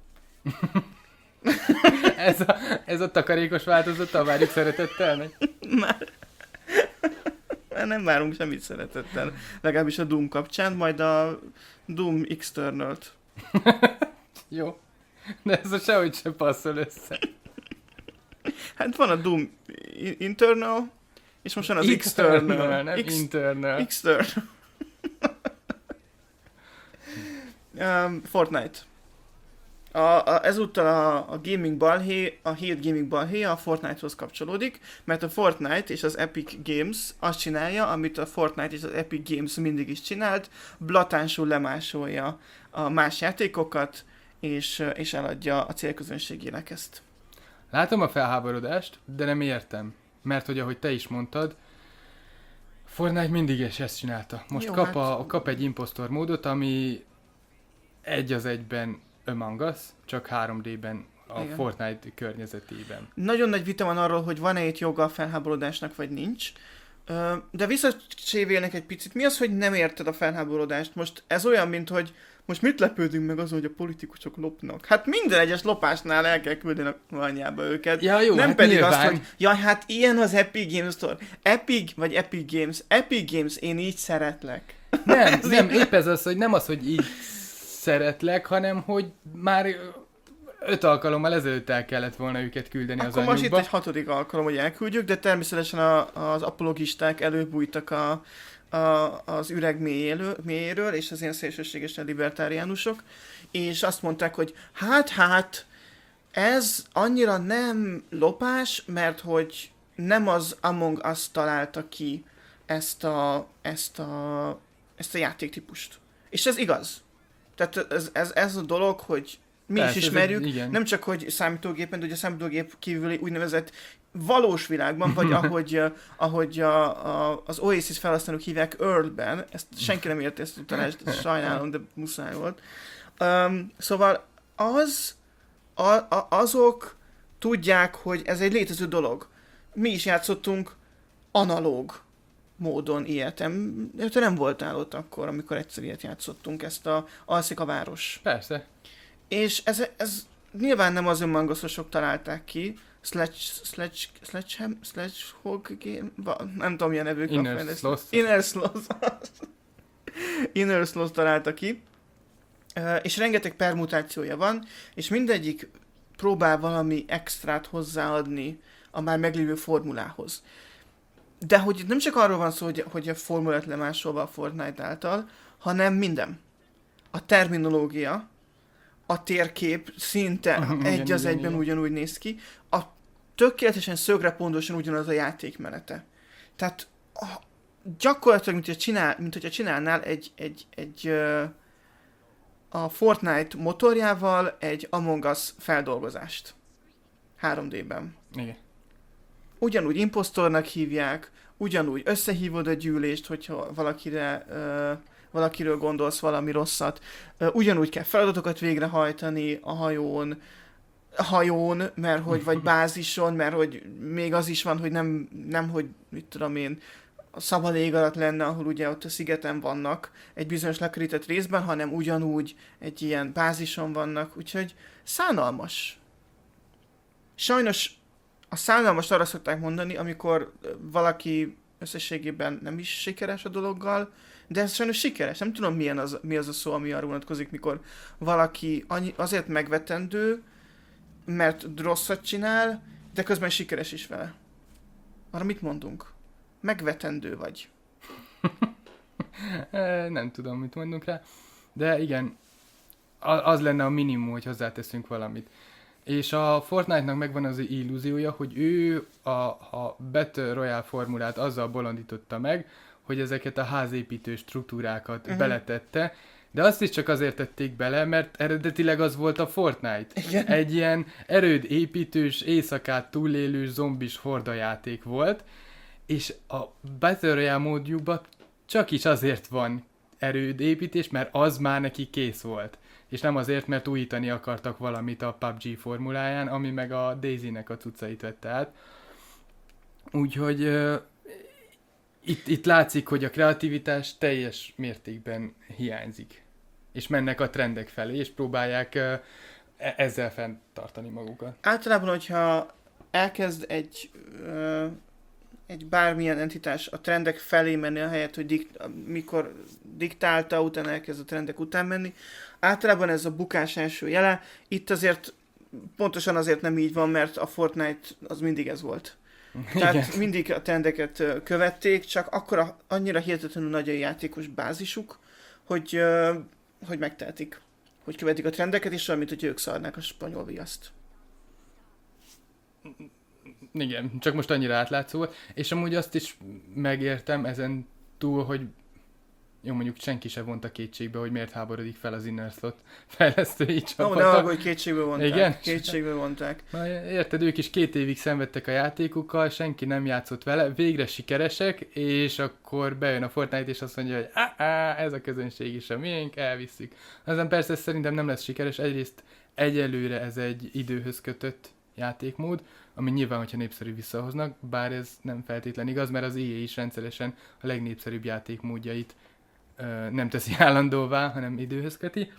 ez, a, ez a takarékos változata, várjuk szeretettel? Meg? Már. Nem várunk semmit szeretettel. Legalábbis a Doom kapcsán, majd a Doom Externalt. Jó. De ez a sehogy sem passzol össze. Hát van a Doom Internal, és most van az External. External, nem X- Internal. External. um, Fortnite. A, a, ezúttal a, a gaming balhé, a hét gaming balhé a Fortnite-hoz kapcsolódik, mert a Fortnite és az Epic Games azt csinálja, amit a Fortnite és az Epic Games mindig is csinált, blatánsul lemásolja a más játékokat, és, és eladja a célközönségének ezt. Látom a felháborodást, de nem értem. Mert hogy ahogy te is mondtad, Fortnite mindig is ezt csinálta. Most Jó, kap, hát... a, kap egy impostor módot, ami egy az egyben Among Us, csak három dében a Igen. Fortnite környezetében. Nagyon nagy vita van arról, hogy van-e itt joga a felháborodásnak, vagy nincs. Ö, de visszacsévélnek egy picit. Mi az, hogy nem érted a felháborodást? Most ez olyan, mint hogy most mit lepődünk meg azon, hogy a politikusok lopnak? Hát minden egyes lopásnál el kell küldeni a anyjába őket. Ja, jó, nem hát pedig nyilván. azt, hogy jaj, hát ilyen az Epic Games Store. Epic, vagy Epic Games. Epic Games, én így szeretlek. Nem, nem, épp ez az, hogy nem az, hogy így szeretlek, hanem hogy már öt alkalommal ezelőtt el kellett volna őket küldeni Akkor az most itt anyjukba. egy hatodik alkalom, hogy elküldjük, de természetesen a, az apologisták előbújtak a, a, az üreg mélyélő, mélyéről, és az ilyen szélsőségesen libertáriánusok, és azt mondták, hogy hát, hát, ez annyira nem lopás, mert hogy nem az Among Us találta ki ezt a, ezt a, ezt a játéktípust. És ez igaz. Tehát ez, ez, ez a dolog, hogy mi Persze, is ez ismerjük, egy- igen. nem csak hogy számítógépen, de hogy a számítógép kívüli úgynevezett valós világban, vagy ahogy, uh, ahogy a, a, az Oasis felhasználók hívják Earl-ben, ezt senki nem érti ezt a utalást, ezt sajnálom, de muszáj volt. Um, szóval az, a, a, azok tudják, hogy ez egy létező dolog. Mi is játszottunk analóg módon ilyet. Em, Te nem voltál ott akkor, amikor egyszer ilyet játszottunk, ezt a Alszik a város. Persze. És ez, ez nyilván nem az önmagaszosok találták ki, Sledge, Sledge, Sledgeham, Sledgehog Game, va- nem tudom milyen nevük. Inner a fejlesztő- Sloth. Inner Sloth. Inner Sloth találta ki. Ö, És rengeteg permutációja van, és mindegyik próbál valami extrát hozzáadni a már meglévő formulához. De hogy itt nem csak arról van szó, hogy, hogy a formulát lemásolva a Fortnite által, hanem minden. A terminológia, a térkép szinte Igen, egy az igen, egyben igen. ugyanúgy néz ki, a tökéletesen szögre pontosan ugyanaz a játékmenete. Tehát a, gyakorlatilag, mint hogyha, csinál, mint hogyha csinálnál egy, egy, egy ö, a Fortnite motorjával egy Among Us feldolgozást. három dében. Igen. Ugyanúgy impostornak hívják, ugyanúgy összehívod a gyűlést, hogyha valakire, ö, valakiről gondolsz valami rosszat, ö, ugyanúgy kell feladatokat végrehajtani a hajón, a hajón, mert hogy, vagy bázison, mert hogy még az is van, hogy nem, nem hogy, mit tudom én, a szabad ég alatt lenne, ahol ugye ott a szigeten vannak egy bizonyos lekerített részben, hanem ugyanúgy egy ilyen bázison vannak, úgyhogy szánalmas. Sajnos a szánalmast arra szokták mondani, amikor valaki összességében nem is sikeres a dologgal, de ez sajnos sikeres. Nem tudom, milyen az, mi az a szó, ami arra vonatkozik, mikor valaki annyi, azért megvetendő, mert rosszat csinál, de közben sikeres is vele. Arra mit mondunk? Megvetendő vagy. E, Nem tudom, mit mondunk rá. De igen, a- az lenne a minimum, hogy hozzáteszünk valamit. És a Fortnite-nak megvan az illúziója, hogy ő a, a Battle Royale formulát azzal bolondította meg, hogy ezeket a házépítő struktúrákat Mhm. uh-huh. beletette, de azt is csak azért tették bele, mert eredetileg az volt a Fortnite. Igen. Egy ilyen erőd építős, éjszakát túlélős zombis hordajáték volt, és a Battle Royale módjukban csak is azért van erődépítés, mert az már neki kész volt. És nem azért, mert újítani akartak valamit a pé u bé gé formuláján, ami meg a Daisy-nek a cuccait vette át. Úgyhogy uh, itt, itt látszik, hogy a kreativitás teljes mértékben hiányzik. És mennek a trendek felé, és próbálják uh, e- ezzel fenntartani magukat. Általában, hogyha elkezd egy, ö, egy bármilyen entitás a trendek felé menni, ahelyett, hogy dikt, mikor diktálta, utána elkezd a trendek után menni, általában ez a bukás első jele. Itt azért pontosan azért nem így van, mert a Fortnite az mindig ez volt. Tehát Igen. mindig a trendeket ö, követték, csak akkor a, annyira hihetetlenül nagy a játékos bázisuk, hogy, ö, hogy megtehetik. Hogy követik a trendeket, és olyan, mint hogy ők szarnák a spanyol viaszt. Igen, csak most annyira átlátszó volt, és amúgy azt is megértem ezen túl, hogy jó, mondjuk senki se vonta kétségbe, hogy miért háborodik fel az Inner Sloth fejlesztői Ó, csapata. de arra, hogy kétségből vonták. Igen? Kétségből vonták. Na, érted, ők is két évig szenvedtek a játékukkal, senki nem játszott vele, végre sikeresek, és akkor bejön a Fortnite, és azt mondja, hogy á, á, ez a közönség is a miénk, elvisszük. Aztán persze ez szerintem nem lesz sikeres, egyrészt egyelőre ez egy időhöz kötött játékmód, ami nyilván, hogyha népszerű visszahoznak, bár ez nem feltétlen igaz, mert az í á is rendszeresen a legnépszerűbb játékmódjait ö, nem teszi állandóvá, hanem időhöz köti.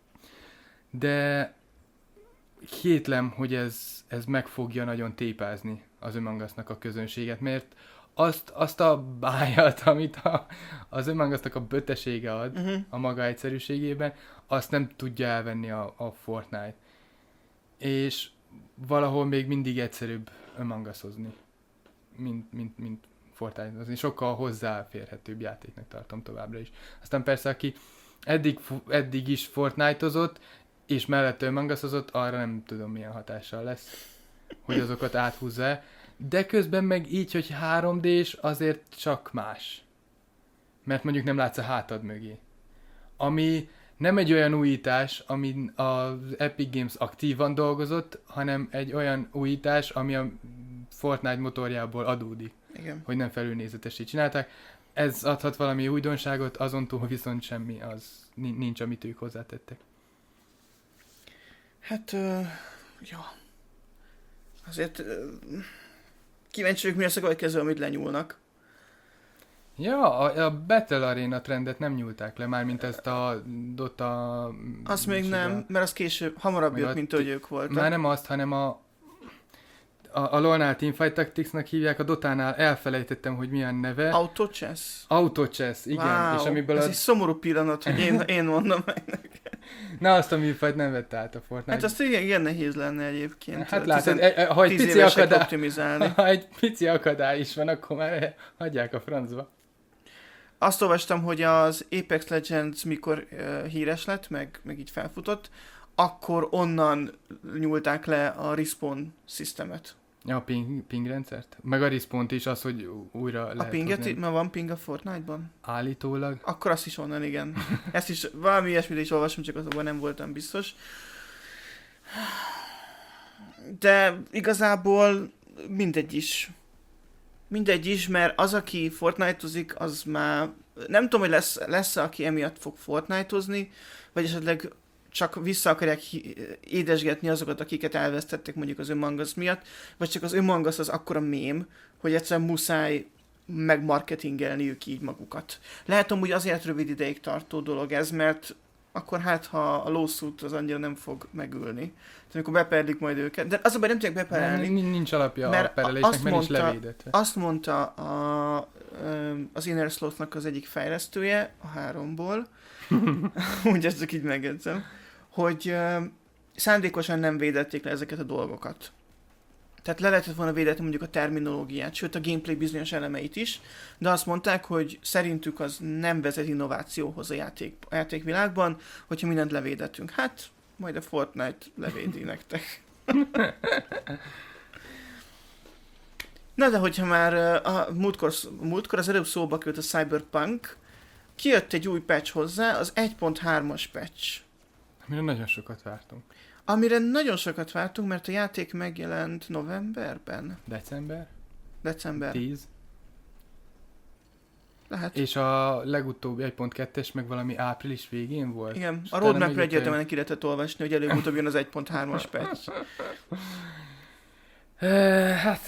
De kétlem, hogy ez, ez meg fogja nagyon tépázni az Among Us-nak a közönséget, mert azt, azt a bájat, amit a, az Among Us-nak a bötesége ad uh-huh. a maga egyszerűségében, azt nem tudja elvenni a, a Fortnite. És valahol még mindig egyszerűbb Among Us-ozni, mint, mint, mint Fortnite-ozni. Sokkal hozzáférhetőbb játéknak tartom továbbra is. Aztán persze, aki eddig, eddig is Fortnite-ozott, és mellett Among Us-ozott, arra nem tudom milyen hatással lesz, hogy azokat áthúzza. De közben meg így, hogy három dés, azért csak más. Mert mondjuk nem látsz a hátad mögé. Ami nem egy olyan újítás, amin az Epic Games aktívan dolgozott, hanem egy olyan újítás, ami a Fortnite motorjából adódik. Igen. Hogy nem felülnézetesít csinálták. Ez adhat valami újdonságot, azon túl viszont semmi, az nincs, amit ők hozzátettek. Hát, uh, ja. Azért uh, kíváncsi vagyok, mi lesz a következő, amit lenyúlnak. Ja, a, a Battle Arena trendet nem nyúlták le, mármint ezt a Dota... Azt még nem, a... mert az később, hamarabb jött, mint hogy ők voltak. Már nem azt, hanem a... A, a LoL-nál Teamfight Tactics-nak hívják, a Dotánál elfelejtettem, hogy milyen neve. Auto Chess? Auto Chess, igen. Wow, és amiből ez a... egy szomorú pillanat, hogy én, én mondom meg neked. Na, azt a műfajt nem vette át a Fortnite. Hát azt igen, igen nehéz lenne egyébként. Hát látod, tizen, ha, egy pici akadály, ha egy pici akadály is van, akkor már hagyják a francba. Azt olvastam, hogy az Apex Legends mikor uh, híres lett, meg, meg így felfutott, akkor onnan nyúlták le a respawn systemet. Ja, a ping, ping rendszert? Meg a respawn is az, hogy újra lehet A pinget, mert van ping a Fortnite-ban? Állítólag. Akkor azt is onnan, igen. Ezt is, valami ilyesmit is olvasom, csak azonban nem voltam biztos. De igazából mindegy is. Mindegy is, mert az, aki Fortnite-ozik, az már... Nem tudom, hogy lesz, lesz aki emiatt fog Fortnite-ozni, vagy esetleg csak vissza akarják édesgetni azokat, akiket elvesztettek mondjuk az Among Us miatt, vagy csak az Among Us az akkora mém, hogy egyszerűen muszáj megmarketingelniük így magukat. Lehet amúgy azért rövid ideig tartó dolog ez, mert akkor hát, ha a lawsuit az annyira nem fog megülni. Tehát amikor beperlik majd őket. De az a baj, nem tudják beperelni. Nincs alapja a perelésnek, mert nincs levédetve. Azt mondta a, az Inner Sloth-nak az egyik fejlesztője, a háromból, úgy ezt csak így megjegyzem, hogy szándékosan nem védették le ezeket a dolgokat. Tehát le lehetett volna védetni mondjuk a terminológiát, sőt a gameplay bizonyos elemeit is, de azt mondták, hogy szerintük az nem vezet innovációhoz a, játék, a játékvilágban, hogyha mindent levédetünk. Hát, majd a Fortnite levédi nektek. Na de hogyha már a múltkor, múltkor az előbb szóba került a Cyberpunk, kijött egy új patch hozzá, az egy pont hármas patch. Amire nagyon sokat vártunk. Amire nagyon sokat vártunk, mert a játék megjelent novemberben. December? December. tíz. Lehet. És a legutóbbi egy pont kettes meg valami április végén volt? Igen, a roadmap-ra egyértelműen ki lehetett olvasni, hogy előbb-utóbb jön az egy pont hármas patch. Hát...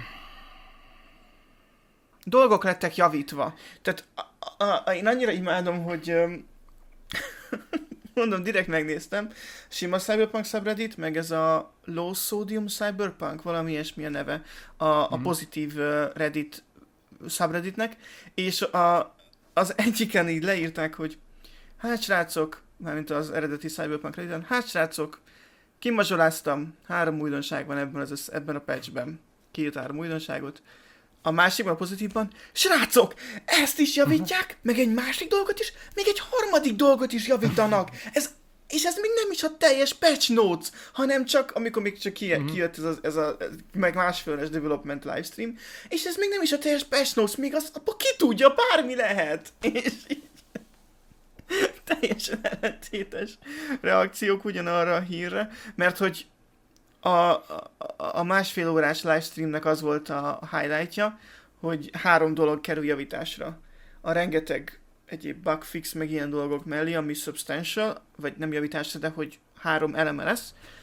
Dolgok lettek javítva. Tehát a, a, a, én annyira imádom, hogy... Mondom, direkt megnéztem. Sima Cyberpunk subreddit, meg ez a Low Sodium Cyberpunk, valami ilyesmi a neve, a, a mm-hmm. pozitív Reddit subredditnek, és a, az egyiken így leírták, hogy hát srácok, mármint az eredeti Cyberpunk Redditen, hát srácok, kimazsoláztam, három újdonság van ebben, az, ebben a patchben. Kiírt három újdonságot. A másikban, a pozitívban, srácok, ezt is javítják, meg egy másik dolgot is, még egy harmadik dolgot is javítanak. Ez, és ez még nem is a teljes patch notes, hanem csak, amikor még csak kijött, mm-hmm. kijött ez a, ez a meg másféles development livestream, és ez még nem is a teljes patch notes, még az, abba ki tudja, bármi lehet. És így teljesen ellentétes reakciók ugyanarra a hírre, mert hogy A, a, a másfél órás livestreamnek az volt a highlightja, hogy három dolog kerül javításra. A rengeteg egyéb bugfix meg ilyen dolgok mellé, ami substantial, vagy nem javításra, de hogy három eleme lesz.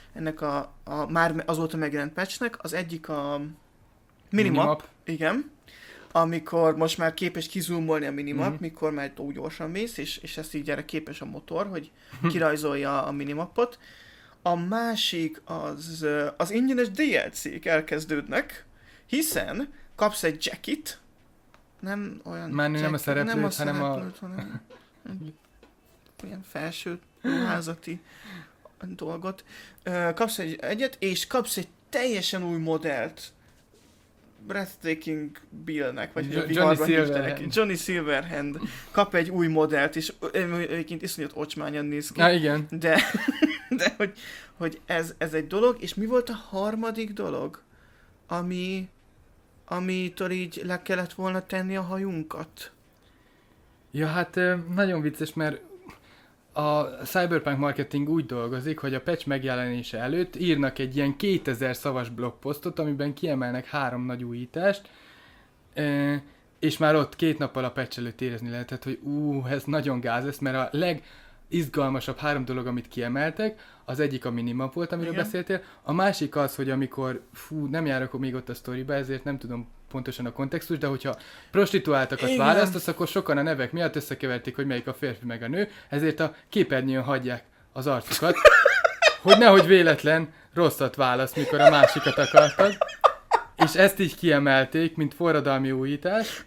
ennek a, a már azóta megjelent patchnek. Az egyik a minimap, Minimap. igen, amikor most már képes kizoomolni a minimap, Mhm. mikor már túl gyorsan mész, és, és ezt így erre képes a motor, hogy kirajzolja a minimapot. A másik az, ö, az ingyenes dé el cé-k elkezdődnek, hiszen kapsz egy jacket, nem olyan... Már nem a jacket, szereplőt, nem a hanem a- szereplőt, hanem egy ilyen felső ruházati dolgot. Ö, Kapsz egy egyet, és kapsz egy teljesen új modellt. Breathtaking Billnek, vagy hogy a Jo- viharban Johnny hívták. Silverhand. Johnny Silverhand kap egy új modellt, és ö, egyébként iszonyat ocsmányan néz ki. Na igen. De, de hogy, hogy ez, ez egy dolog, és mi volt a harmadik dolog, ami, amitől így le kellett volna tenni a hajunkat? Ja, hát ö, nagyon vicces, mert a Cyberpunk Marketing úgy dolgozik, hogy a patch megjelenése előtt írnak egy ilyen kétezer szavas blogposztot, amiben kiemelnek három nagy újítást, ö, és már ott két nappal a patch előtt érezni lehetett, hogy ú, ez nagyon gáz lesz, mert a legizgalmasabb három dolog, amit kiemeltek, az egyik a minimap volt, amiről Igen. beszéltél, a másik az, hogy amikor, fú, nem járok még ott a sztoriba, ezért nem tudom pontosan a kontextus, de hogyha prostituáltakat Igen. választasz, akkor sokan a nevek miatt összekeverték, hogy melyik a férfi meg a nő, ezért a képernyőn hagyják az arcukat, hogy nehogy véletlen rosszat válasz, mikor a másikat akartad. És ezt így kiemelték, mint forradalmi újítás.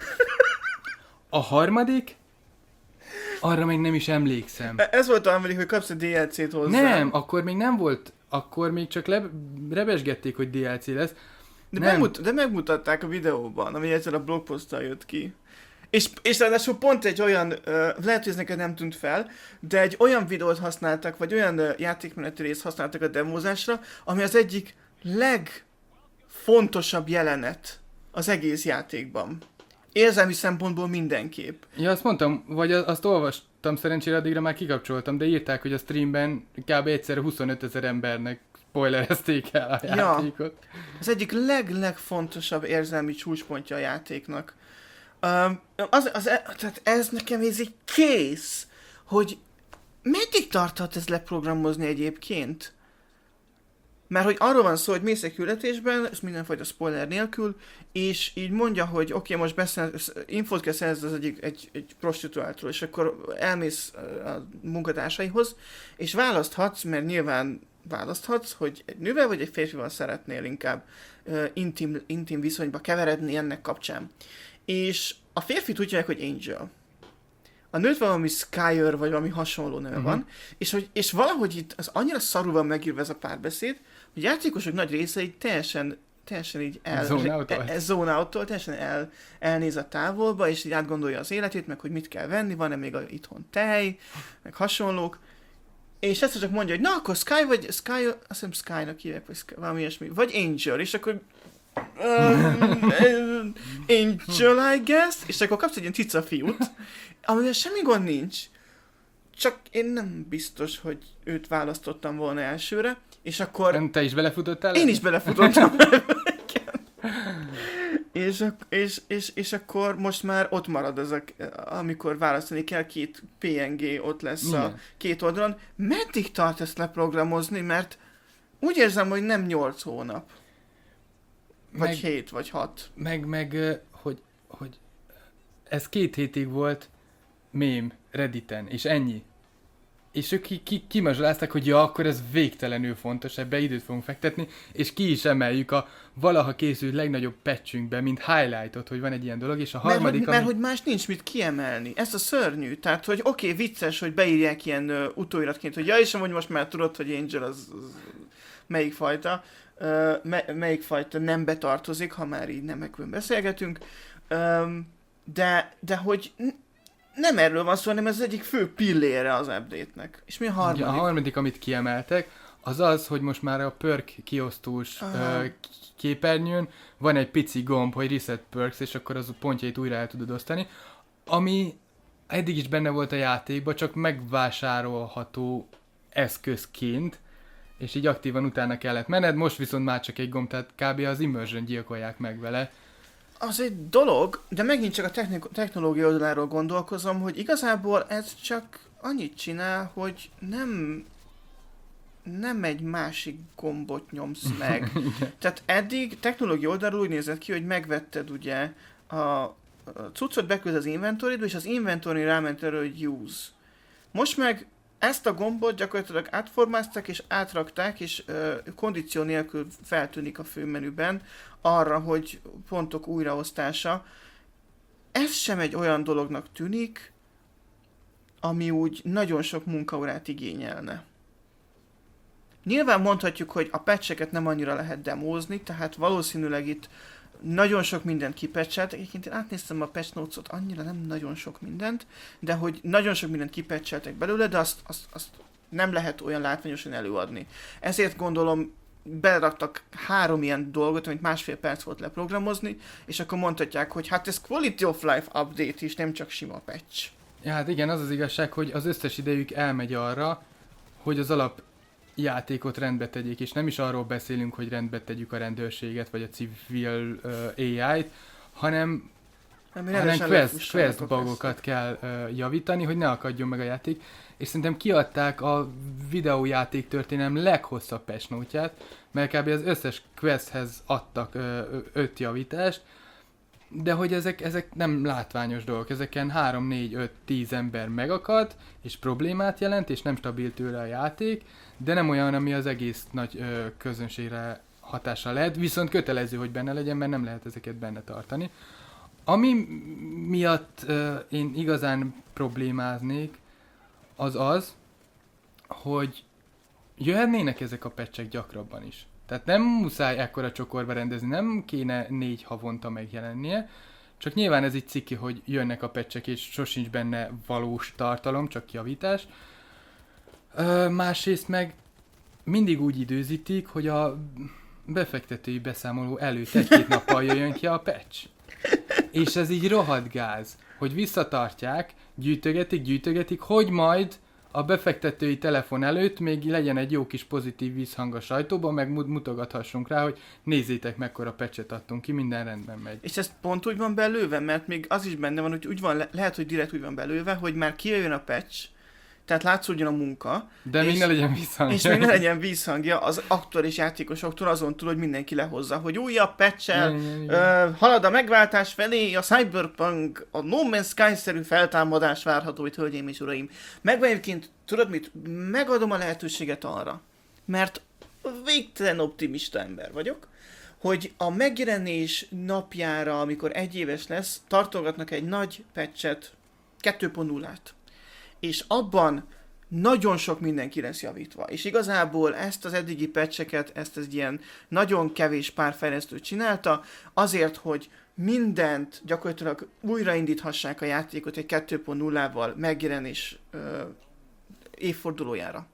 A harmadik, arra még nem is emlékszem. E- Ez volt a harmadik, hogy kapsz egy dé el cé-t hozzá. Nem, akkor még nem volt, akkor még csak le, rebesgették, hogy dé el cé lesz. De, nem. megmut- de megmutatták a videóban, ami ezzel a blogposzttal jött ki. És, és ráadásul pont egy olyan, uh, lehet, hogy ez neked nem tűnt fel, de egy olyan videót használtak, vagy olyan uh, játékmeneti részt használtak a demózásra, ami az egyik legfontosabb jelenet az egész játékban. Érzelmi szempontból mindenképp. Ja, azt mondtam, vagy a- azt olvastam, szerencsére addigra már kikapcsoltam, de írták, hogy a streamben kb. Egyszerre huszonöt ezer embernek spoilerezték el a Ja. játékot. Az egyik leg-legfontosabb érzelmi csúcspontja a játéknak. Um, az, az, tehát ez nekem ez egy kész, hogy meddig tartott ez leprogramozni egyébként? Mert hogy arról van szó, hogy mész egy küldetésben, és mindenfajta spoiler nélkül, és így mondja, hogy oké, okay, most beszél, infót kell szerezni az egyik, egy, egy prostituáltról, és akkor elmész a munkatársaihoz, és választhatsz, mert nyilván választhatsz, hogy egy nővel vagy egy férfival szeretnél inkább uh, intim, intim viszonyba keveredni ennek kapcsán. És a férfit úgy hívják, hogy Angel. A nőt valami Skyer, vagy valami hasonló neve uh-huh. van, és, hogy, és valahogy itt az annyira szarul van megírva ez a párbeszéd, hogy játékosok nagy része így teljesen, teljesen így el, Zone out-olt. e, e, zone out-tól, teljesen el, elnéz a távolba, és így átgondolja az életét, meg hogy mit kell venni, van-e még a, itthon tej, meg hasonlók. És ezt csak mondja, hogy na akkor Sky vagy, Sky, azt hiszem Sky-nak hívják, vagy Sky, valami ilyesmi, vagy Angel, és akkor um, Angel, I guess, és akkor kapsz egy ilyen cica fiút, amivel semmi gond nincs, csak én nem biztos, hogy őt választottam volna elsőre, és akkor Nem, te is belefutottál? én is belefutottam. és, ak- és, és, és akkor most már ott marad az, a, amikor választani kell, két pé en gé ott lesz a Igen. két oldalon. Meddig tart ezt leprogramozni, mert úgy érzem, hogy nem nyolc hónap. Vagy Meg- hét, vagy hat. Meg, meg, ö, hogy, hogy ez két hétig volt mém Redditen, és ennyi. És ők ki, ki, kimazsolázták, hogy ja, akkor ez végtelenül fontos, ebbe időt fogunk fektetni, és ki is emeljük a valaha készült legnagyobb patchünkbe, mint highlightot, hogy van egy ilyen dolog, és a Mert, harmadik, hogy, ami... mert hogy más nincs mit kiemelni. Ez a szörnyű. Tehát, hogy oké, okay, vicces, hogy beírják ilyen uh, utóiratként, hogy ja, és amúgy most már tudod, hogy Angel az, az melyik fajta, uh, me, melyik fajta nem betartozik, ha már így nemekben beszélgetünk. Um, de, de hogy n- nem erről van szó, hanem ez az egyik fő pillére az update-nek. És mi a harmadik? Ja, a harmadik, amit kiemeltek, az az, hogy most már a perk kiosztós Aha. ö, képernyőn van egy pici gomb, hogy reset perks, és akkor az a pontjait újra el tudod osztani, ami eddig is benne volt a játékban, csak megvásárolható eszközként, és így aktívan utána kellett menned, most viszont már csak egy gomb, tehát kb. Az immersion gyilkolják meg vele. Az egy dolog, de megint csak a technik- technológia oldaláról gondolkozom, hogy igazából ez csak annyit csinál, hogy nem nem egy másik gombot nyomsz meg. Tehát eddig technológiai oldalról úgy nézett ki, hogy megvetted ugye a, a cuccot, beküld az inventory-ba, és az inventory ráment erre, hogy use. Most meg ezt a gombot gyakorlatilag átformázták és átrakták, és ö, kondíció nélkül feltűnik a főmenüben arra, hogy pontok újraosztása. Ez sem egy olyan dolognak tűnik, ami úgy nagyon sok munkaórát igényelne. Nyilván mondhatjuk, hogy a patcheket nem annyira lehet demózni, tehát valószínűleg itt nagyon sok mindent kipatcheltek. Egyébként én átnéztem a patch notes-ot, annyira nem nagyon sok mindent, de hogy nagyon sok mindent kipatcheltek belőle, de azt, azt, azt nem lehet olyan látványosan előadni. Ezért gondolom, beleraktak három ilyen dolgot, amit másfél perc volt leprogramozni, és akkor mondhatják, hogy hát ez quality of life update is, nem csak sima patch. Ja, hát igen, az az igazság, hogy az összes idejük elmegy arra, hogy az alap játékot rendbe tegyék, és nem is arról beszélünk, hogy rendbe tegyük a rendőrséget, vagy a civil uh, á í-t, hanem, hanem quest, quest bugokat kell uh, javítani, hogy ne akadjon meg a játék, és szerintem kiadták a videójáték történelem leghosszabb patch note-ját, mert kb. Az összes questhez adtak uh, öt javítást, de hogy ezek, ezek nem látványos dolgok, ezeken három, négy, öt, tíz ember megakad, és problémát jelent, és nem stabil tőle a játék, de nem olyan, ami az egész nagy ö, közönségre hatással lehet, viszont kötelező, hogy benne legyen, mert nem lehet ezeket benne tartani. Ami miatt ö, én igazán problémáznék, az az, hogy jöhetnének ezek a patchek gyakrabban is. Tehát nem muszáj ekkora csokorba rendezni, nem kéne négy havonta megjelennie, csak nyilván ez így ciki, hogy jönnek a patchek, és sosincs benne valós tartalom, csak javítás. Ö, másrészt meg mindig úgy időzítik, hogy a befektetői beszámoló előtt egy-két nappal jöjjön ki a patch. És ez így rohadt gáz, hogy visszatartják, gyűjtögetik, gyűjtögetik, hogy majd a befektetői telefon előtt még legyen egy jó kis pozitív vízhang a sajtóban, meg mutogathassunk rá, hogy nézzétek, mekkora patchet adtunk ki, minden rendben megy. És ez pont úgy van belőve, mert még az is benne van, hogy úgy van, le- lehet, hogy direkt úgy van belőve, hogy már kijöjjön a patch, tehát látszódjon a munka. De még ne legyen vízhangja. És még ne legyen vízhangja az aktuális játékosoktól azon túl, hogy mindenki lehozza, hogy újabb patch-el uh, halad a megváltás felé, a Cyberpunk, a No Man's Sky-szerű feltámadás várható, itt hölgyeim és uraim. Meg egyébként, tudod mit? Megadom a lehetőséget arra, mert végtelen optimista ember vagyok, hogy a megjelenés napjára, amikor egy éves lesz, tartogatnak egy nagy patchet, kettő pont nullát. És abban nagyon sok mindenki lesz javítva. És igazából ezt az eddigi patcheket, ezt az ilyen nagyon kevés pár fejlesztő csinálta, azért, hogy mindent gyakorlatilag újraindíthassák a játékot egy kettő pont nullával megjelenés ö, évfordulójára.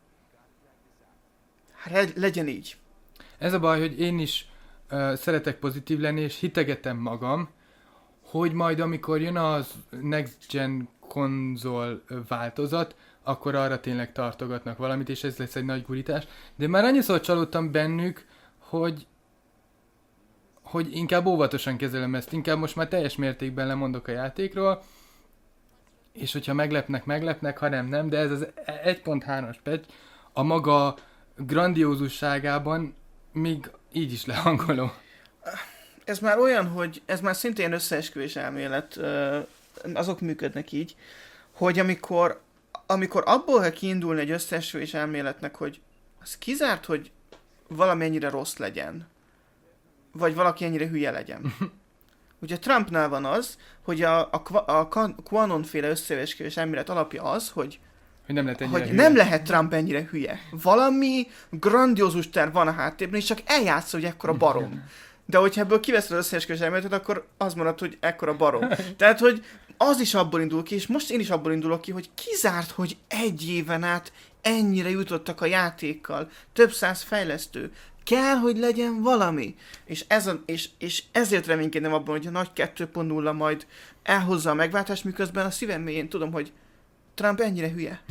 Hát legyen így. Ez a baj, hogy én is uh, szeretek pozitív lenni, és hitegetem magam, hogy majd amikor jön az Next Gen konzol változat, akkor arra tényleg tartogatnak valamit, és ez lesz egy nagy gurítás. De már annyiszor csalódtam bennük, hogy hogy inkább óvatosan kezelem ezt, inkább most már teljes mértékben lemondok a játékról, és hogyha meglepnek, meglepnek, ha nem, nem, de ez az egy pont hármas patch a maga grandiózusságában még így is lehangoló. Ez már olyan, hogy ez már szintén összeesküvés elmélet, azok működnek így, hogy amikor, amikor abból kell kiindulni egy összeesküvés elméletnek, hogy az kizárt, hogy valamennyire rossz legyen, vagy valaki ennyire hülye legyen. Ugye Trumpnál van az, hogy a, a, a QAnon-féle összeesküvés elmélet alapja az, hogy Hogy nem lehet, hogy nem lehet Trump ennyire hülye. Valami grandiózus terv van a háttérben, és csak eljátsza, hogy ekkora barom. De hogyha ebből kiveszed az összeesküvés elméletet, akkor az marad, hogy ekkora barom. Tehát, hogy az is abból indul ki, és most én is abból indulok ki, hogy kizárt, hogy egy éven át ennyire jutottak a játékkal. Több száz fejlesztő. Kell, hogy legyen valami. És, ez a, és, és ezért reménykedem abban, hogy a nagy kettő pont nulla majd elhozza a megváltást, miközben a szívem mélyén tudom, hogy Trump ennyire hülye.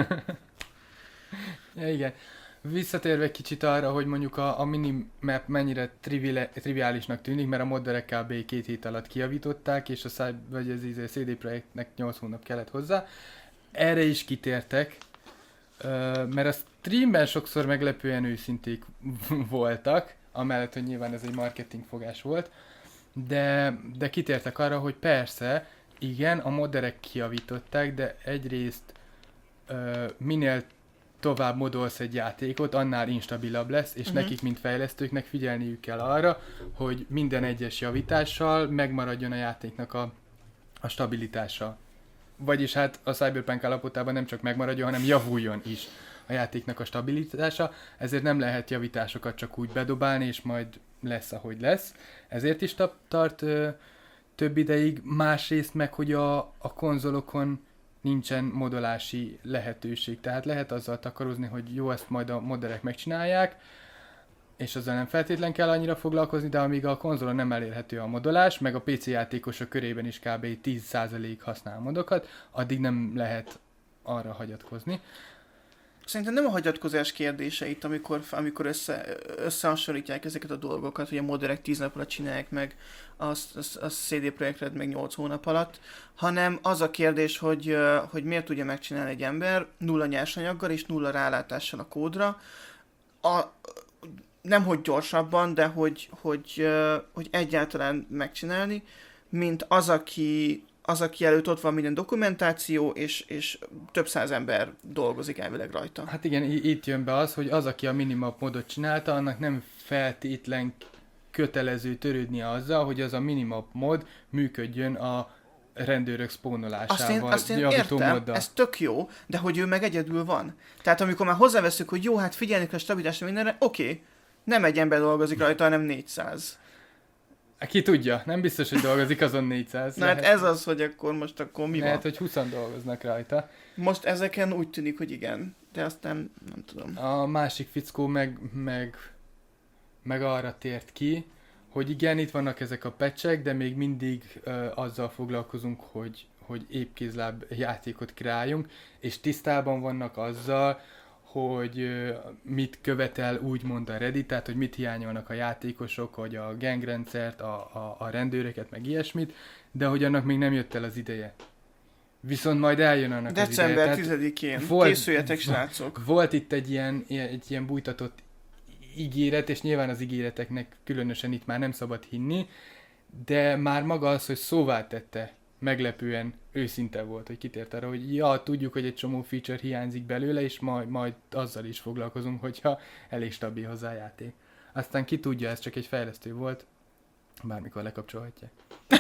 Ja, igen. Visszatérve kicsit arra, hogy mondjuk a, a minimap mennyire triviale, triviálisnak tűnik, mert a modderek kb. Két hét alatt kijavították, és a száj, vagy az cé dé Projektnek nyolc hónap kellett hozzá. Erre is kitértek, Ö, mert a streamben sokszor meglepően őszinték voltak, amellett, hogy nyilván ez egy marketingfogás volt, de, de kitértek arra, hogy persze, igen, a moderek kijavították, de egyrészt ö, minél tovább modolsz egy játékot, annál instabilabb lesz, és uh-huh. nekik, mint fejlesztőknek figyelniük kell arra, hogy minden egyes javítással megmaradjon a játéknak a, a stabilitása. Vagyis hát a Cyberpunk állapotában nem csak megmaradjon, hanem javuljon is a játéknak a stabilitása, ezért nem lehet javításokat csak úgy bedobálni, és majd lesz, ahogy lesz. Ezért is tart ö, több ideig, másrészt meg, hogy a, a konzolokon nincsen modolási lehetőség. Tehát lehet azzal takarozni, hogy jó, ezt majd a moderek megcsinálják, és azzal nem feltétlen kell annyira foglalkozni, de amíg a konzolon nem elérhető a modolás, meg a pé cé játékosok körében is kb. tíz százalék használ modokat, addig nem lehet arra hagyatkozni. Szerintem nem a hagyatkozás kérdése itt, amikor, amikor össze, összehasonlítják ezeket a dolgokat, hogy a moderek tíz nap alatt csinálják meg, azt, azt, azt cé dé Projekt Red meg nyolc hónap alatt, hanem az a kérdés, hogy, hogy miért tudja megcsinálni egy ember nulla nyersanyaggal és nulla rálátással a kódra, a, nem hogy gyorsabban, de hogy, hogy, hogy egyáltalán megcsinálni, mint az, aki az, aki előtt ott van minden dokumentáció, és, és több száz ember dolgozik elvileg rajta. Hát igen, itt jön be az, hogy az, aki a minimap modot csinálta, annak nem feltétlen kötelező törődnie azzal, hogy az a minimap mod működjön a rendőrök spónolásával, azt én, azt én értem, moddal. Ez tök jó, de hogy ő meg egyedül van. Tehát amikor már hozzáveszünk, hogy jó, hát figyelni kell a stabilitásra mindenre, oké, okay, nem egy ember dolgozik rajta, hanem négyszáz. Ki tudja, nem biztos, hogy dolgozik azon négyszáz. Na hát ez az, hogy akkor most akkor mi lehet, van? hogy húszan dolgoznak rajta. Most ezeken úgy tűnik, hogy igen, de aztán nem tudom. A másik fickó meg, meg, meg arra tért ki, hogy igen, itt vannak ezek a patchek, de még mindig uh, azzal foglalkozunk, hogy, hogy épkézláb játékot kreáljunk, és tisztában vannak azzal, hogy uh, mit követel úgymond a Reddit, tehát hogy mit hiányolnak a játékosok, hogy a gangrendszert, a, a, a rendőreket, meg ilyesmit, de hogy annak még nem jött el az ideje. Viszont majd eljön annak december az ideje. tizedikén. Volt, készüljetek, srácok! Volt itt egy ilyen, egy ilyen bújtatott ígéret, és nyilván az ígéreteknek különösen itt már nem szabad hinni, de már maga az, hogy szóvá tette, meglepően őszinte volt, hogy kitért arra, hogy ja, tudjuk, hogy egy csomó feature hiányzik belőle, és majd, majd azzal is foglalkozunk, hogyha elég stabil hozzá a játék. Aztán ki tudja, ez csak egy fejlesztő volt, bármikor lekapcsolhatják.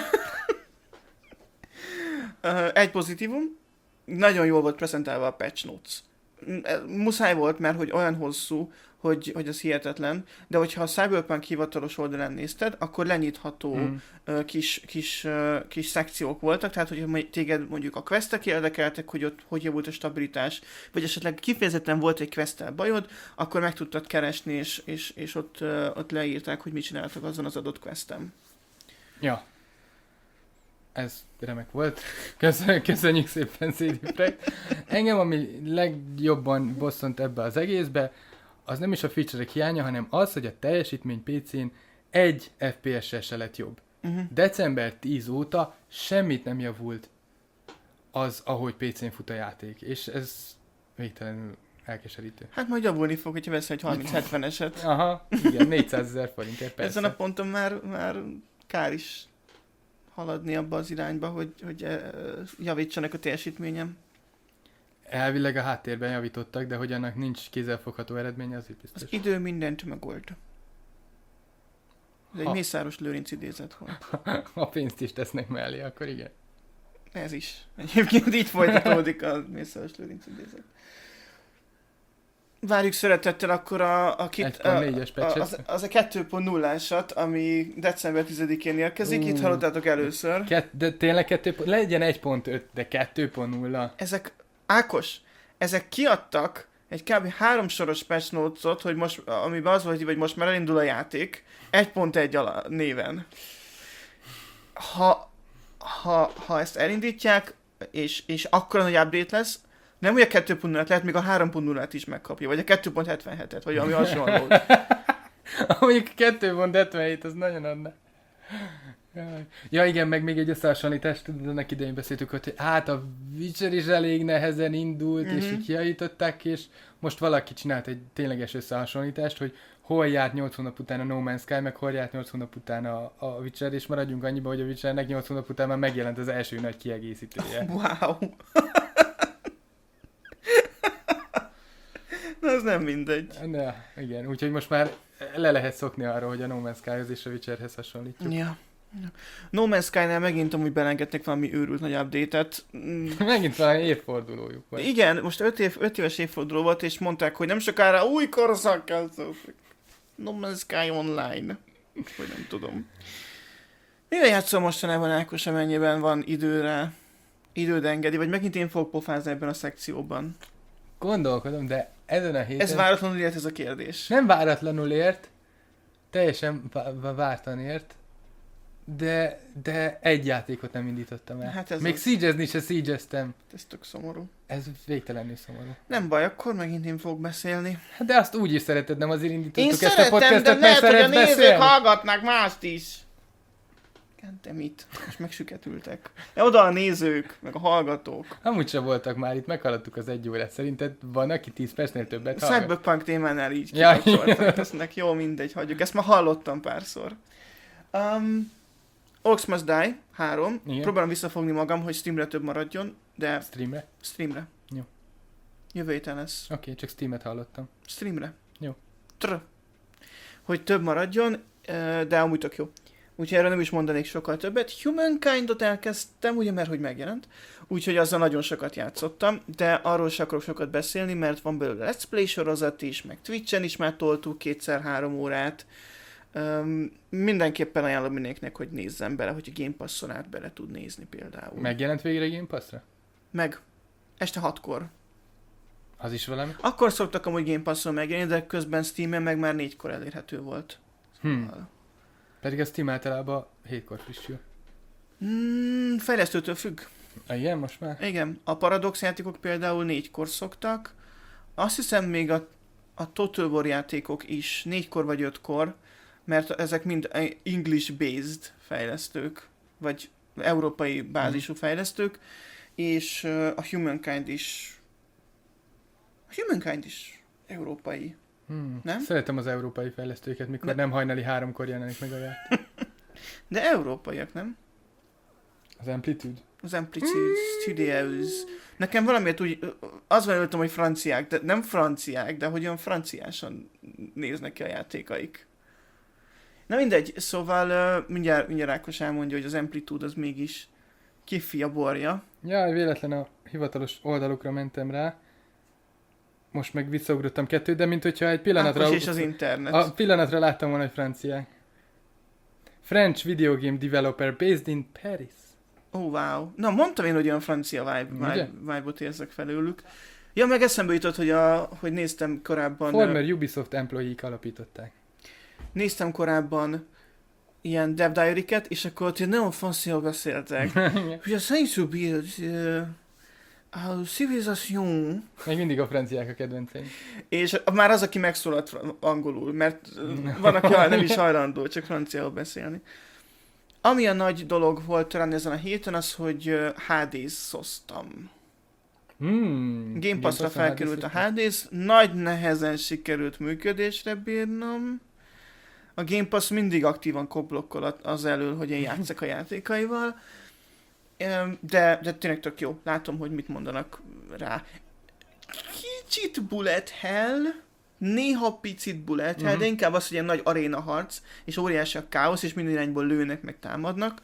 Egy pozitívum, nagyon jól volt prezentálva a patch notes. Muszáj volt, mert hogy olyan hosszú, hogy, hogy az hihetetlen, de hogyha a Cyberpunk hivatalos oldalán nézted, akkor lenyitható mm. kis, kis, kis szekciók voltak, tehát hogy téged mondjuk a questek érdekeltek, hogy ott hogy javult a stabilitás, vagy esetleg kifejezetten volt egy questtel bajod, akkor meg tudtad keresni, és, és, és ott, ott leírták, hogy mit csináltak azon az adott questem. Ja. Ez remek volt. Köszönjük, köszönjük szépen, cé dé Projekt. Engem, ami legjobban bosszant ebbe az egészbe, az nem is a feature-ek hiánya, hanem az, hogy a teljesítmény pé cén egy ef pé es-sel se lett jobb. Uh-huh. december tíz óta semmit nem javult az, ahogy pé cén fut a játék. És ez végtelenül elkeserítő. Hát majd javulni fog, hogyha veszel egy harminc hetveneset. Aha, igen, négyszázezer forintért persze. Ezen a ponton már, már kár is haladni abba az irányba, hogy, hogy javítsanak a teljesítményem. Elvileg a háttérben javítottak, de hogy annak nincs kézzelfogható eredménye, azért biztos. Az idő mindent megold. Ez ha. egy Mészáros Lőrinc idézet volt. Ha pénzt is tesznek mellé, akkor igen. Ez is. Egyébként így folytatódik a Mészáros Lőrinc idézet. Várjuk szeretettel akkor a, a, kit, a, a, az, az a kettő pont nullásat, ami december tizedikén érkezik. Uh, Itt hallottátok először. Kett, de tényleg kettő, legyen egy pont öt, de kettő pont nulla. Ezek, Ákos, ezek kiadtak egy kb. három soros patch notes-ot, hogy most, amiben az volt, hogy most már elindul a játék, egy pont egy alá néven. Ha, ha, ha ezt elindítják, és, és akkora nagy update lesz, nem úgy a kettő pont nullát, lehet még a három pont nullát is megkapja, vagy a kettő pont hetvenhetet, vagy ami hasonló. Mondjuk a kettő pont hetvenhét, az nagyon adna. Ja igen, meg még egy összehasonlítást, tudod, annak idején beszéltük, hogy hát a Witcher is elég nehezen indult, mm-hmm. és így kiavították, és most valaki csinált egy tényleges összehasonlítást, hogy hol járt nyolc hónap után a No Man's Sky, meg hol járt nyolc hónap után a, a Witcher, és maradjunk annyiba, hogy a Witchernek nyolc hónap után már megjelent az első nagy kiegészítője. Wow! Na, ez nem mindegy. Na, igen, úgyhogy most már le lehet szokni arra, hogy a No Man's Skyhoz és a Witcherhez hasonlítjuk. Ja. No Man's Sky-nál megint amúgy belengedtek valami őrült nagy update-et. Megint valami évfordulójuk volt. Igen, most öt, év, öt éves évforduló volt, és mondták, hogy nem sokára új korszak kezdődik. No Man's Sky Online. Vagy nem tudom. Mivel játszol mostanában, Ákos, amennyiben van időre, időd engedi, vagy megint én fogok pofázni ebben a szekcióban? Gondolkodom, de ezen a héten... Ez váratlanul ért ez a kérdés. Nem váratlanul ért, teljesen vártan ért, de, de egy játékot nem indítottam el. Hát ez Még az... Siege-ezni se siege-eztem. Ez tök szomorú. Ez végtelenül szomorú. Nem baj, akkor megint én fogok beszélni. Hát de azt úgy is szereted, nem azért indítottuk én ezt a podcastot, de lehet, hogy a nézők beszélni. hallgatnak mást is. De mit? És megsüketültek. De oda a nézők, meg a hallgatók. Amúgy sem voltak már itt, meghaladtuk az egy órát. Szerinted van, aki tíz percnél többet hallgat? Cyberpunk témánál így kikapcsoltak. Tesznek, jó, mindegy, hagyjuk. Ezt már hallottam párszor. Um, Orcs Must Die három. Igen. Próbálom visszafogni magam, hogy Steamre több maradjon, de... Streamre? Streamre. Jó. Jövő héten lesz. Oké, okay, csak Steamet hallottam. Streamre. Jó. Tr. Hogy több maradjon, de amúgy tök jó. Úgyhogy erről nem is mondanék sokkal többet. Humankind-ot elkezdtem, ugye, mert hogy megjelent. Úgyhogy azzal nagyon sokat játszottam, de arról sem akarok sokat beszélni, mert van belőle Let's Play sorozat is, meg Twitchen is már toltuk kétszer-három órát. Um, mindenképpen ajánlom mindenkinek, hogy nézzem bele, hogy a Game Passon át bele tud nézni például. Megjelent végre Game Passra? Meg. Este hatkor. Az is valami? Akkor szoktak amúgy Game Passon megjelenni, de közben Steamen meg már négykor elérhető volt. Hmm. Szóval... Pedig a Steam általában hétkor frissül. Mm, fejlesztőtől függ. A, igen, most már? Igen. A Paradox játékok például négykor szoktak. Azt hiszem még a, a Total War játékok is négykor vagy ötkor, mert ezek mind English-based fejlesztők, vagy európai bázisú hmm. fejlesztők, és a Humankind is a Humankind is európai. Hmm. Nem? Szeretem az európai fejlesztőket, mikor De... nem hajnali háromkor jelenik meg a játék. De európaiak, nem? Az Amplitude? Az Amplitude Studios. Nekem valamiért úgy, az van előttem, hogy franciák, de nem franciák, de hogy olyan franciásan néznek ki a játékaik. Na mindegy, szóval uh, mindjárt, mindjárt Ákos elmondja, hogy az Amplitude az mégis kiffi a borja. Ja, véletlen a hivatalos oldalukra mentem rá. Most meg visszaugrottam kettőt, de mint hogyha egy pillanatra... Ákos és az internet. A pillanatra láttam volna, hogy franciák. French video game developer based in Paris. Oh, wow. Na, mondtam én, hogy olyan francia vibe, vibe, vibe-ot érzek felőlük. Ja, meg eszembe jutott, hogy, a, hogy néztem korábban... Former uh, Ubisoft employee-k alapították. Néztem korábban ilyen Dev Diary-ket, és akkor ott nagyon franciául beszéltek. Hogy a Saint-Soubir... A civilization. Még mindig a franciák a kedvenceim. És már az, aki megszólalt angolul, mert van, aki nem is hajlandó csak franciául beszélni. Ami a nagy dolog volt talán ezen a héten, az, hogy Hades-szoztam. Hmm, Game Pass-ra felkerült a Hades, nagy nehezen sikerült működésre bírnom. A Game Pass mindig aktívan kopblokkol az elől, hogy én játszak a játékaival. De, de tényleg tök jó. Látom, hogy mit mondanak rá. Kicsit bullet hell, néha picit bullet hell, uh-huh. de inkább az, hogy ilyen nagy aréna harc, és óriási a káosz, és minden irányból lőnek, meg támadnak.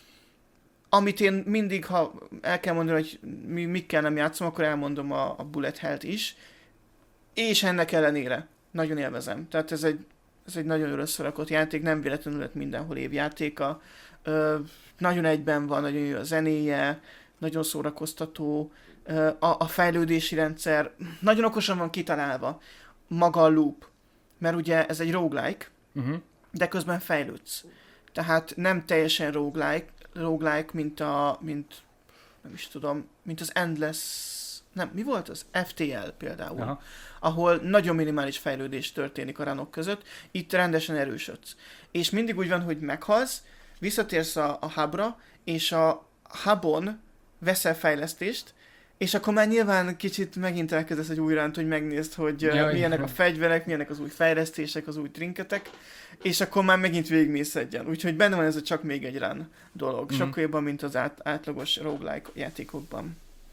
Amit én mindig, ha el kell mondani, hogy mi, mikkel nem játszom, akkor elmondom a, a bullet hellt is. És ennek ellenére nagyon élvezem. Tehát ez egy, ez egy nagyon összerakott játék, nem véletlenül lett mindenhol évjátéka. Ö, nagyon egyben van, nagyon jó a zenéje, nagyon szórakoztató, a, a fejlődési rendszer nagyon okosan van kitalálva, maga a loop, mert ugye ez egy roguelike, uh-huh. de közben fejlődsz. Tehát nem teljesen roguelike, roguelike mint a, mint, nem is tudom, mint az Endless, nem, mi volt az? ef té el például, Aha. ahol nagyon minimális fejlődés történik a ranok között, itt rendesen erősödsz. És mindig úgy van, hogy meghalsz, visszatérsz a, a hubra, és a hubon veszel fejlesztést, és akkor már nyilván kicsit megint elkezdesz egy új ránt, hogy megnézd, hogy Jaj. milyenek a fegyverek, milyenek az új fejlesztések, az új trinketek, és akkor már megint végigmész egyen. Úgyhogy benne van ez a csak még egy run dolog. Mhm. Sokkal jobban, mint az át, átlagos roguelike játékokban.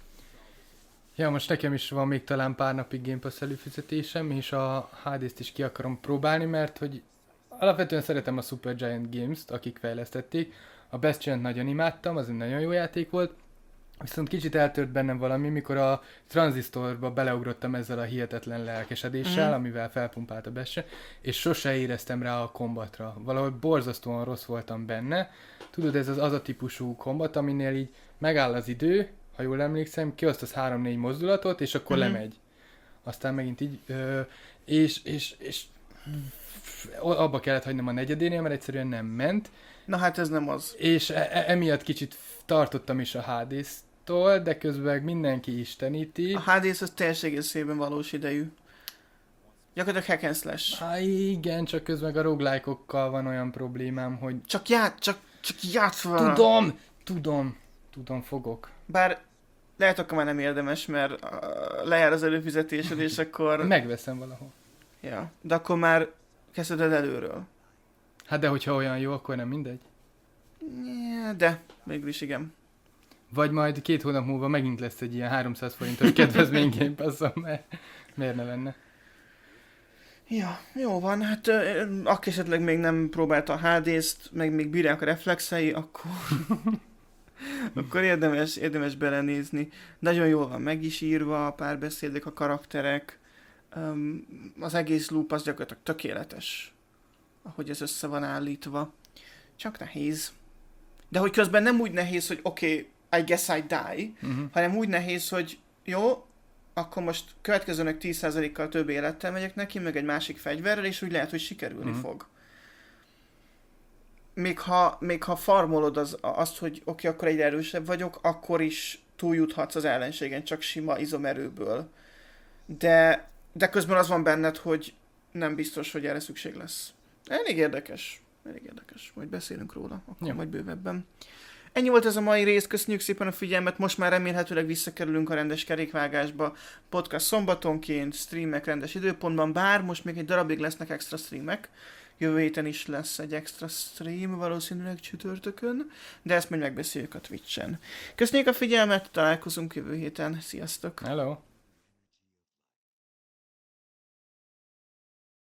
Ja, most nekem is van még talán pár napig Game Pass előfizetésem, és a Hades-t is ki akarom próbálni, mert hogy alapvetően szeretem a Supergiant Games-t, akik fejlesztették. A Bastion-t nagyon imádtam, az egy nagyon jó játék volt, viszont kicsit eltört bennem valami, mikor a Transistorba beleugrottam ezzel a hihetetlen lelkesedéssel, Mhm. amivel felpumpált a Bastion, és sose éreztem rá a kombatra. Valahogy borzasztóan rossz voltam benne. Tudod, ez az, az a típusú kombat, aminél így megáll az idő, ha jól emlékszem, kiosztasz három-négy mozdulatot, és akkor Mhm. lemegy. Aztán megint így, ö, és, és, és abba kellett hagynom a negyedénél, mert egyszerűen nem ment, Na hát ez nem az. és e- e- emiatt kicsit tartottam is a Hades-tól, de közben mindenki isteníti. A Hades az teljes egészében valós idejű. Gyakorlatilag hack and slash. Há, igen, csak közben a roguelike-okkal van olyan problémám, hogy Csak ját, csak, csak játsz vele. tudom, tudom, tudom, fogok. Bár lehet, akkor már nem érdemes, mert uh, lejár az előfizetésed, és akkor... Megveszem valahol. Ja, de akkor már kezded előről. Hát de hogyha olyan jó, akkor nem mindegy. Ja, de, végül is igen. Vagy majd két hónap múlva megint lesz egy ilyen háromszáz forintos kedvezmény Game Passon, mert miért ne lenne? Ja, jó van, hát ö, aki esetleg még nem próbálta a Hades-t, meg még bírják a reflexei, akkor, akkor érdemes, érdemes belenézni. Nagyon jól van meg is írva, a párbeszédek, a karakterek, um, az egész loop az gyakorlatilag tökéletes, ahogy ez össze van állítva. Csak nehéz. De hogy közben nem úgy nehéz, hogy oké, okay, I guess I die, Uh-huh. hanem úgy nehéz, hogy jó, akkor most következőnek tíz százalékkal több élettel megyek neki, meg egy másik fegyverrel, és úgy lehet, hogy sikerülni Mhm. fog. Még ha, még ha farmolod az, azt, hogy oké, okay, akkor egyre erősebb vagyok, akkor is túljuthatsz az ellenségen, csak sima izomerőből. De, de közben az van benned, hogy nem biztos, hogy erre szükség lesz. Elég érdekes. Elég érdekes. Majd beszélünk róla, akkor Ja. majd bővebben. Ennyi volt ez a mai rész, köszönjük szépen a figyelmet, most már remélhetőleg visszakerülünk a rendes kerékvágásba, podcast szombatonként, streamek rendes időpontban, bár most még egy darabig lesznek extra streamek, jövő héten is lesz egy extra stream, valószínűleg csütörtökön, de ezt majd megbeszéljük a Twitch-en. Köszönjük a figyelmet, találkozunk jövő héten, sziasztok! Hello!